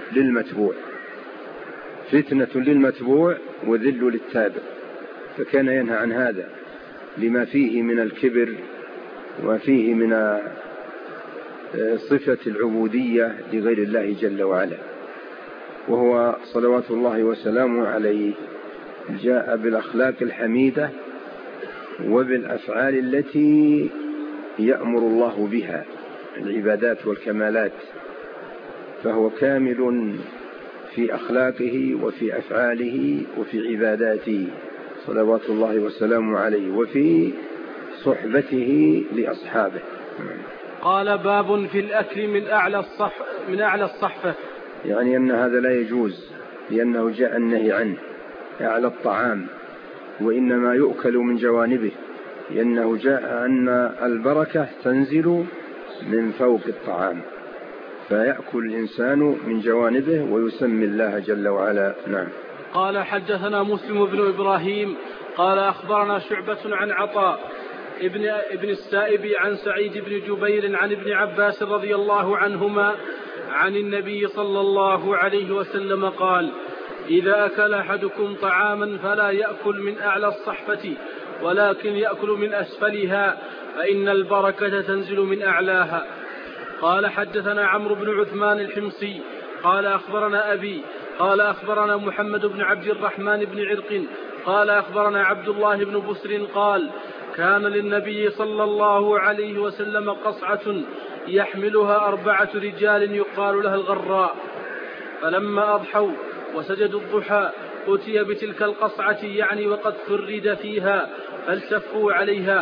Speaker 2: للمتبوع وذل للتابع، فكان ينهى عن هذا لما فيه من الكبر وفيه من صفة العبودية لغير الله جل وعلا. وهو صلوات الله وسلامه عليه جاء بالأخلاق الحميدة وبالأفعال التي يأمر الله بها العبادات والكمالات، فهو كامل في أخلاقه وفي أفعاله وفي عباداته صلوات الله وسلامه عليه وفي صحبته لأصحابه.
Speaker 1: قال باب في الأكل من أعلى الصحفة،
Speaker 2: يعني أن هذا لا يجوز، لأنه جاء النهي عنه أعلى الطعام، وإنما يؤكل من جوانبه، لأنه جاء أن البركة تنزل من فوق الطعام، فيأكل الإنسان من جوانبه ويسمي الله جل وعلا. نعم.
Speaker 1: قال حدثنا مسلم بن إبراهيم قال أخبرنا شعبة عن عطاء ابن السائب عن سعيد بن جبير عن ابن عباس رضي الله عنهما عن النبي صلى الله عليه وسلم قال إذا أكل أحدكم طعاما فلا يأكل من أعلى الصحفة ولكن يأكل من أسفلها فإن البركة تنزل من أعلاها. قال حدثنا عمرو بن عثمان الحمصي قال أخبرنا أبي قال أخبرنا محمد بن عبد الرحمن بن عرق قال أخبرنا عبد الله بن بسر قال كان للنبي صلى الله عليه وسلم قصعة يحملها 4 رجال يقال لها الغراء، فلما أضحوا وسجدوا الضحى أتي بتلك القصعة يعني وقد فرد فيها فالتفوا عليها،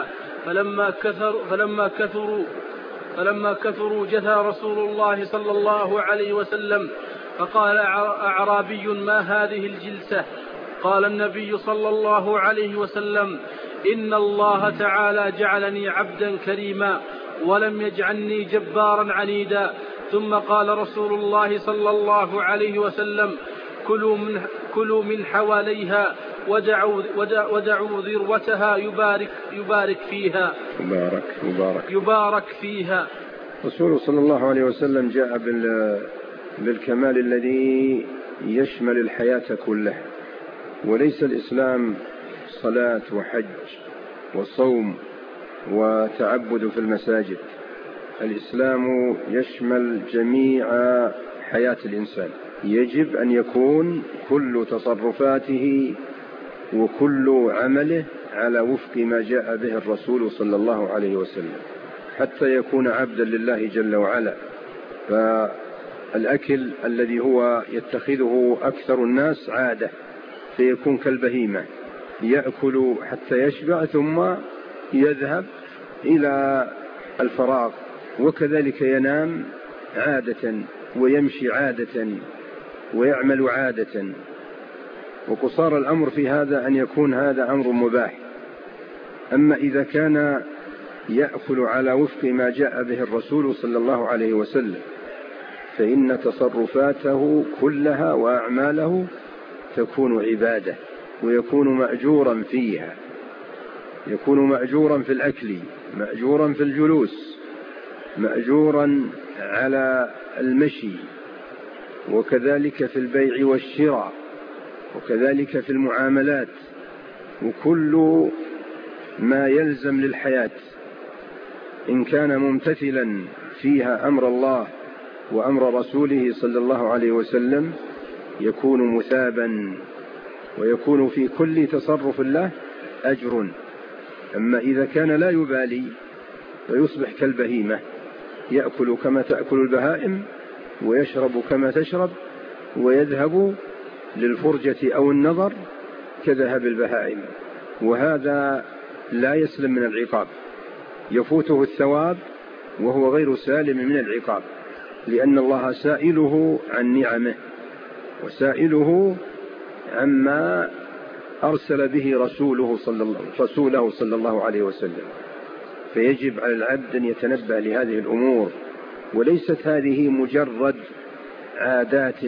Speaker 1: فلما كثروا جثى رسول الله صلى الله عليه وسلم فقال أعرابي ما هذه الجلسة؟ قال النبي صلى الله عليه وسلم إن الله تعالى جعلني عبدا كريما ولم يجعلني جبارا عنيدا. ثم قال رسول الله صلى الله عليه وسلم كلوا من حواليها ودعوا ذروتها يبارك فيها.
Speaker 2: رسول صلى الله عليه وسلم جاء بالكمال الذي يشمل الحياة كلها، وليس الإسلام صلاة وحج وصوم وتعبد في المساجد. الإسلام يشمل جميع حياة الإنسان. يجب أن يكون كل تصرفاته وكل عمله على وفق ما جاء به الرسول صلى الله عليه وسلم حتى يكون عبدا لله جل وعلا. فالأكل الذي هو يتخذه أكثر الناس عادة فيكون كالبهيمة، يأكل حتى يشبع ثم يذهب إلى الفراغ، وكذلك ينام عادة ويمشي عادة ويعمل عادة. وقصار الأمر في هذا أن يكون هذا أمر مباح. أما إذا كان يأكل على وفق ما جاء به الرسول صلى الله عليه وسلم فإن تصرفاته كلها وأعماله تكون عبادة، ويكون مأجورا فيها، يكون مأجورا في الأكل، مأجورا في الجلوس، مأجورا على المشي، وكذلك في البيع والشراء، وكذلك في المعاملات، وكل ما يلزم للحياة إن كان ممتثلا فيها أمر الله وأمر رسوله صلى الله عليه وسلم يكون مثابا، ويكون في كل تصرف له أجر. أما إذا كان لا يبالي ويصبح كالبهيمة، يأكل كما تأكل البهائم ويشرب كما تشرب ويذهب للفرجة أو النظر كذهب البهائم، وهذا لا يسلم من العقاب، يفوته الثواب وهو غير سالم من العقاب، لأن الله سائله عن نعمه وسائله عما أرسل به رسوله صلى الله عليه وسلم. فيجب على العبد أن يتنبه لهذه الأمور، وليست هذه مجرد عادات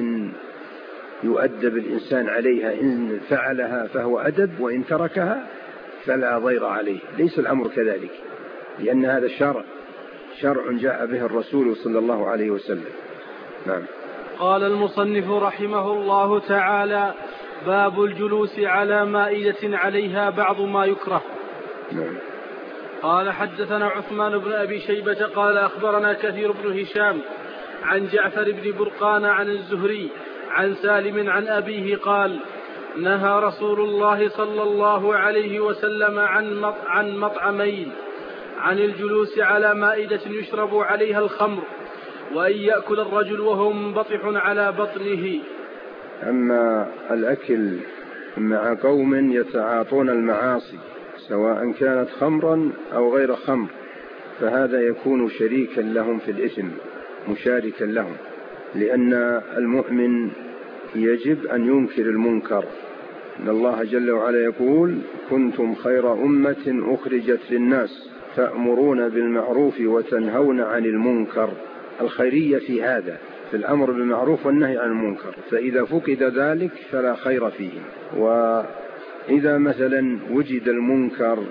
Speaker 2: يؤدب الإنسان عليها، إن فعلها فهو أدب وإن تركها فلا ضير عليه. ليس الأمر كذلك، لأن هذا شرع جاء به الرسول صلى الله عليه وسلم. نعم.
Speaker 1: قال المصنف رحمه الله تعالى: باب الجلوس على مائدة عليها بعض ما يكره.
Speaker 2: نعم.
Speaker 1: قال حدثنا عثمان بن أبي شيبة قال أخبرنا كثير بن هشام عن جعفر بن برقان عن الزهري عن سالم عن أبيه قال: نهى رسول الله صلى الله عليه وسلم عن مطعمين: عن الجلوس على مائدة يشرب عليها الخمر، وأن يأكل الرجل وهو منبطح على بطنه.
Speaker 2: أما الأكل مع قوم يتعاطون المعاصي سواء كانت خمرا أو غير خمر فهذا يكون شريكا لهم في الإثم، مشاركا لهم، لأن المؤمن يجب أن ينكر المنكر. إن الله جل وعلا يقول: كنتم خير أمة أخرجت للناس تأمرون بالمعروف وتنهون عن المنكر. الخيرية في هذا، في الأمر بالمعروف والنهي عن المنكر، فإذا فقد ذلك فلا خير فيه. وإذا مثلا وجد المنكر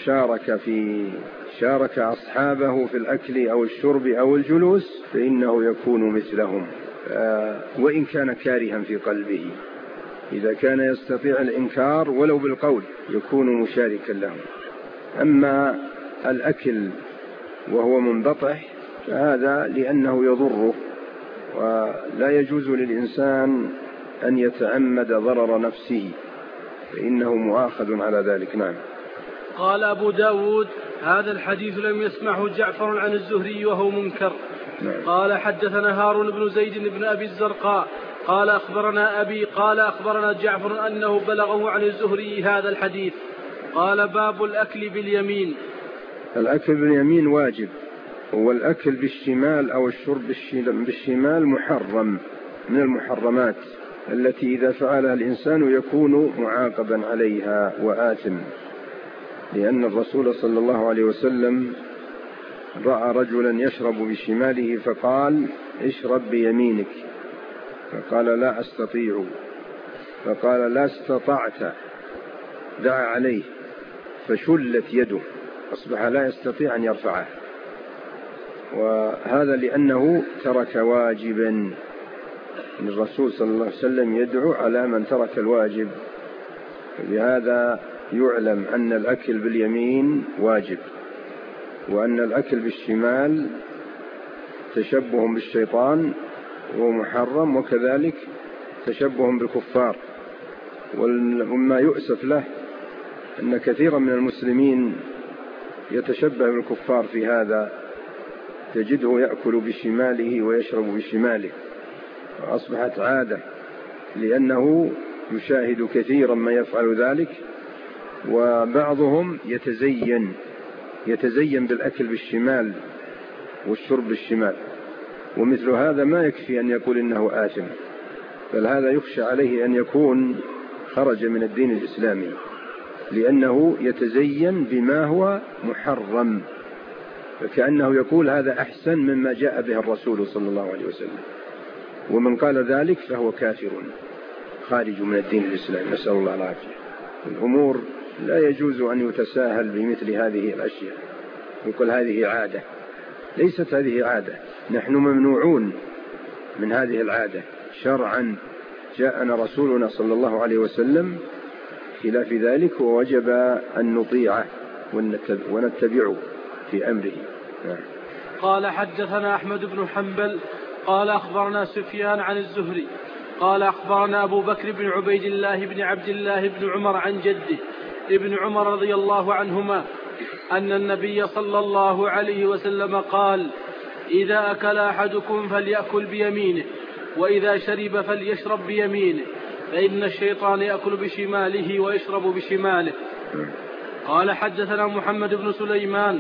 Speaker 2: شارك أصحابه في الأكل أو الشرب أو الجلوس فإنه يكون مثلهم وإن كان كارها في قلبه. إذا كان يستطيع الإنكار ولو بالقول يكون مشاركا لهم. أما الأكل وهو منبطح فهذا لأنه يضره، ولا يجوز للإنسان أن يتعمد ضرر نفسه فإنه مؤاخذ على ذلك. نعم.
Speaker 1: قال أبو داود: هذا الحديث لم يسمعه جعفر عن الزهري وهو منكر.
Speaker 2: نعم.
Speaker 1: قال حدثنا هارون بن زيد بن أبي الزرقاء قال أخبرنا أبي قال أخبرنا جعفر أنه بلغه عن الزهري هذا الحديث. قال: باب الأكل باليمين.
Speaker 2: الأكل باليمين واجب، والأكل بالشمال أو الشرب بالشمال محرم من المحرمات التي إذا فعلها الإنسان يكون معاقبا عليها وآثم، لأن الرسول صلى الله عليه وسلم رأى رجلا يشرب بشماله فقال: اشرب بيمينك، فقال: لا أستطيع، فقال: لا استطعت، دعا عليه فشلت يده، أصبح لا يستطيع أن يرفعه، وهذا لأنه ترك واجبا. الرسول صلى الله عليه وسلم يدعو على من ترك الواجب. بهذا يعلم أن الأكل باليمين واجب، وأن الأكل بالشمال تشبه بالشيطان ومحرم، وكذلك تشبه بالكفار. وما يؤسف له أن كثيرا من المسلمين يتشبه بالكفار في هذا، تجده يأكل بشماله ويشرب بشماله، وأصبحت عادة، لأنه يشاهد كثيرا ما يفعل ذلك. وبعضهم يتزين بالأكل بالشمال والشرب بالشمال، ومثل هذا ما يكفي أن يقول إنه آثم، بل هذا يخشى عليه أن يكون خرج من الدين الإسلامي، لأنه يتزين بما هو محرم، فكأنه يقول هذا أحسن مما جاء به الرسول صلى الله عليه وسلم. ومن قال ذلك فهو كافر خارج من الدين الإسلامي، نسأل الله العافية. الأمور لا يجوز أن يتساهل بمثل هذه الأشياء، يقول هذه عادة. ليست هذه عادة، نحن ممنوعون من هذه العادة شرعا. جاءنا رسولنا صلى الله عليه وسلم خلاف ذلك، ووجب أن نطيعه ونتبعه في أمره.
Speaker 1: قال حدثنا أحمد بن حنبل قال أخبرنا سفيان عن الزهري قال أخبرنا أبو بكر بن عبيد الله بن عبد الله بن عمر عن جده ابن عمر رضي الله عنهما أن النبي صلى الله عليه وسلم قال: إذا أكل أحدكم فليأكل بيمينه، وإذا شرب فليشرب بيمينه، فإن الشيطان يأكل بشماله ويشرب بشماله. قال حدثنا محمد بن سليمان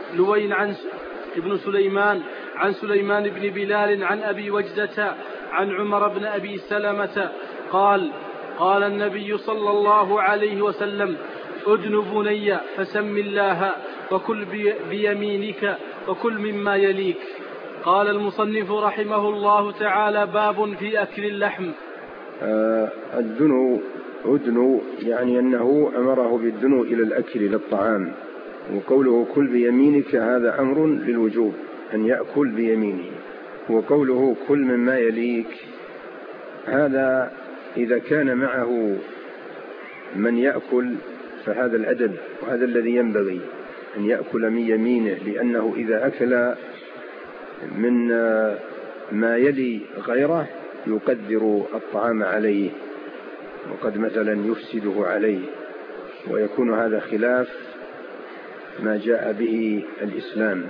Speaker 1: عن سليمان بن بلال عن أبي وجدة عن عمر بن أبي سلمة قال: قال النبي صلى الله عليه وسلم: أدن بني فسم الله وكل بيمينك وكل مما يليك. قال المصنف رحمه الله تعالى: باب في أكل اللحم.
Speaker 2: أدن يعني أنه أمره بالدنو إلى الأكل للطعام، وقوله كل بيمينك هذا أمر للوجوب أن يأكل بيمينه، وقوله كل مما يليك هذا إذا كان معه من يأكل فهذا الأدب، وهذا الذي ينبغي أن يأكل من يمينه، لأنه إذا أكل من ما يلي غيره يقدر الطعام عليه، وقد مثلا يفسده عليه، ويكون هذا خلاف ما جاء به الإسلام،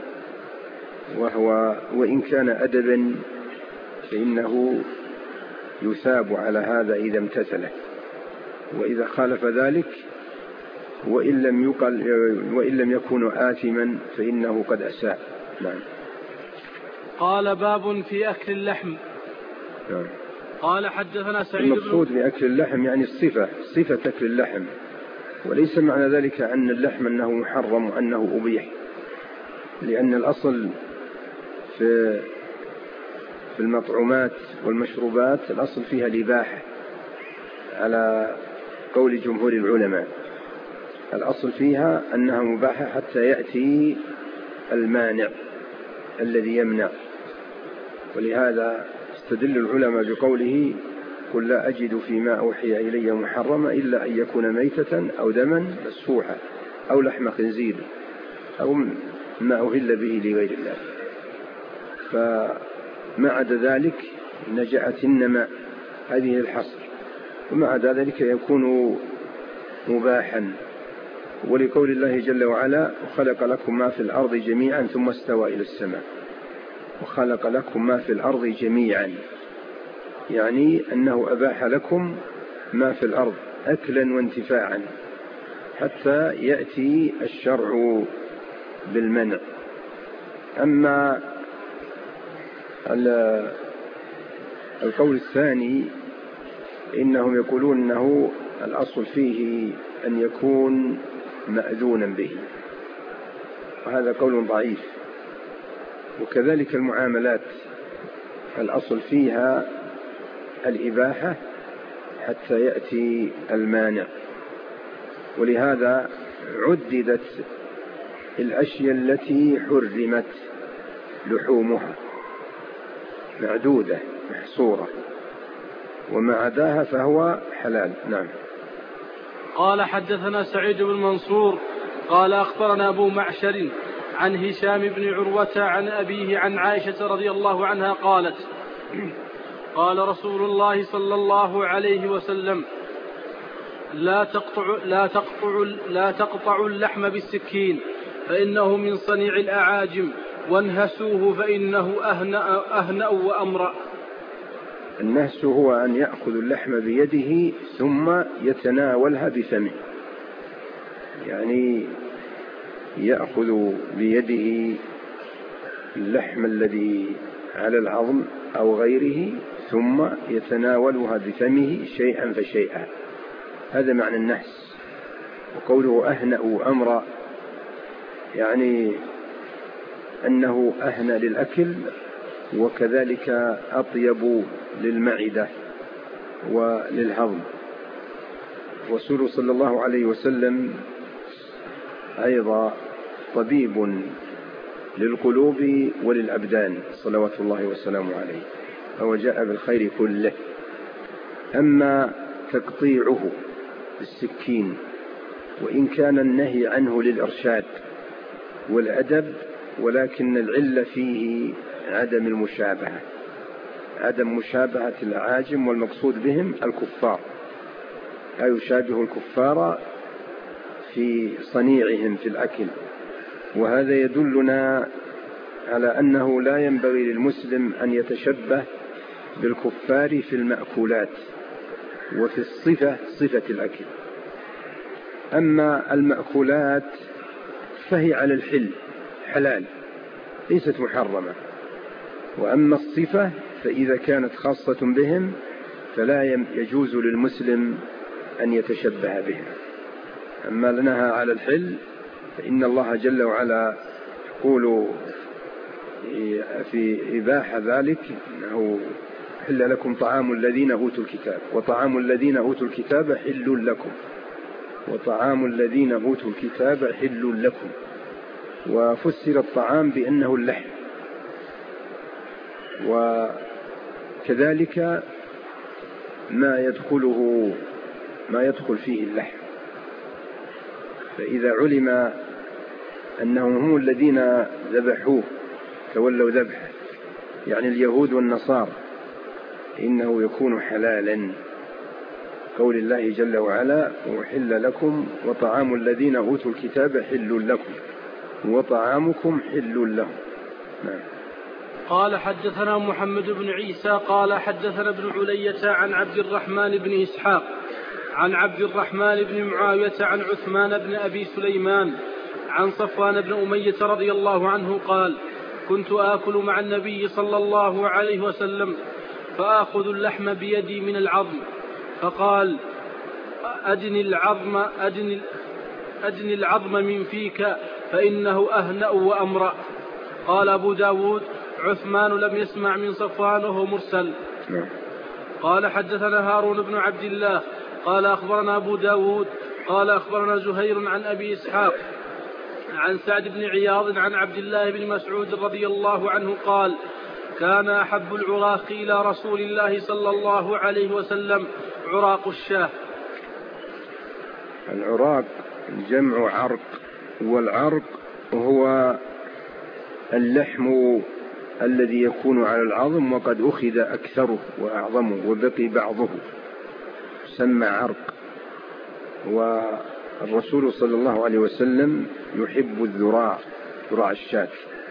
Speaker 2: وإن كان أدبا فإنه يثاب على هذا إذا امتثله، وإذا خالف ذلك وإن لم يكن آثما فإنه قد أساء. نعم.
Speaker 1: قال: باب في أكل اللحم.
Speaker 2: نعم.
Speaker 1: قال حدثنا سعيد.
Speaker 2: المقصود بأكل اللحم يعني صفة أكل اللحم، وليس معنى ذلك أن اللحم أنه محرم وأنه أبيح، لأن الأصل في المطعومات والمشروبات الأصل فيها الإباحة على قول جمهور العلماء، الأصل فيها أنها مباحة حتى يأتي المانع الذي يمنع. ولهذا استدل العلماء بقوله: قل لا أجد فيما أوحي إلي محرما إلا أن يكون ميتة أو دما مسفوحا أو لحم خنزير أو ما أهل به لغير الله. فما عدا ذلك نجأت إنما هذه الحصر، ومع ذلك يكون مباحا. ولقول الله جل وعلا: وخلق لكم ما في الأرض جميعا ثم استوى إلى السماء. وخلق لكم ما في الأرض جميعا يعني أنه أباح لكم ما في الأرض أكلا وانتفاعا حتى يأتي الشرع بالمنع. أما القول الثاني إنهم يقولون أنه الأصل فيه أن يكون مأذونا به، وهذا قول ضعيف. وكذلك المعاملات الأصل فيها الإباحة حتى يأتي المانع، ولهذا عددت الأشياء التي حرمت لحومها، معدودة محصورة، وما عداها فهو حلال. نعم.
Speaker 1: قال حدثنا سعيد بن منصور قال أخبرنا أبو معشر عن هشام بن عروة عن أبيه عن عائشة رضي الله عنها قالت قال رسول الله صلى الله عليه وسلم لا تقطع اللحم بالسكين فإنه من صنيع الأعاجم، وانهسوه فإنه أهنأ وأمرأ.
Speaker 2: النهس هو أن يأخذ اللحم بيده ثم يتناولها بفمه، يعني يأخذ بيده اللحم الذي على العظم أو غيره ثم يتناولها بفمه شيئا فشيئا، هذا معنى النهس. وقوله أهنأ أمرا يعني أنه أهنى للأكل وكذلك أطيب للمعدة وللهضم. رسول صلى الله عليه وسلم أيضا طبيب للقلوب وللأبدان صلوات الله وسلامه عليه، فهو جاء بالخير كله. أما تقطيعه بالسكين وإن كان النهي عنه للإرشاد والأدب، ولكن العلة فيه عدم المشابهة، عدم مشابهة الأعاجم، والمقصود بهم الكفار، لا يشابه الكفار في صنيعهم في الأكل. وهذا يدلنا على أنه لا ينبغي للمسلم أن يتشبه بالكفار في المأكولات وفي الصفة، صفة الأكل. أما المأكولات فهي على الحل حلال ليست محرمة، وأما الصفة فإذا كانت خاصة بهم فلا يجوز للمسلم أن يتشبه بها. أما لنها على الحل فإن الله جل وعلا يقول في إباحة ذلك أنه حل لكم طعام الذين أوتوا الكتاب، وطعام الذين أوتوا الكتاب حل لكم، وطعام الذين أوتوا الكتاب حل لكم. وفسر الطعام بأنه اللحم، وكذلك ما يدخل فيه اللحم. فإذا علم أنهم هم الذين ذبحوه تولوا ذبحه، يعني اليهود والنصارى، إنه يكون حلالا. قول الله جل وعلا وحل لكم وطعام الذين أوتوا الكتاب حل لكم وطعامكم حل لهم. نعم.
Speaker 1: قال حدثنا محمد بن عيسى قال حدثنا ابن علية عن عبد الرحمن بن إسحاق عن عبد الرحمن بن معاوية عن عثمان بن أبي سليمان عن صفوان بن أمية رضي الله عنه قال كنت آكل مع النبي صلى الله عليه وسلم فآخذ اللحم بيدي من العظم، فقال أدن العظم من فيك فإنه أهنأ وأمرأ. قال أبو داود عثمان لم يسمع من صفوان وهو مرسل. قال حدثنا هارون بن عبد الله قال أخبرنا أبو داود قال أخبرنا زهير عن أبي إسحاق عن سعد بن عياض عن عبد الله بن مسعود رضي الله عنه قال كان أحب العراق إلى رسول الله صلى الله عليه وسلم عراق الشاه.
Speaker 2: العراق جمع عرق، والعرق هو اللحم الذي يكون على العظم وقد أخذ أكثره وأعظمه وبقي بعضه، سمى عرق. والرسول صلى الله عليه وسلم يحب الذراع الشاة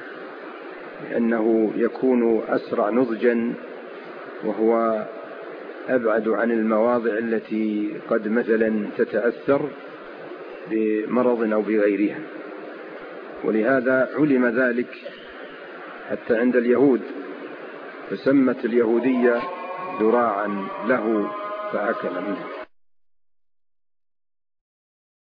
Speaker 2: لأنه يكون أسرع نضجا، وهو أبعد عن المواضع التي قد مثلا تتأثر بمرض أو بغيرها. ولهذا علم ذلك حتى عند اليهود، فسمت اليهودية ذراعا له فأكل منه.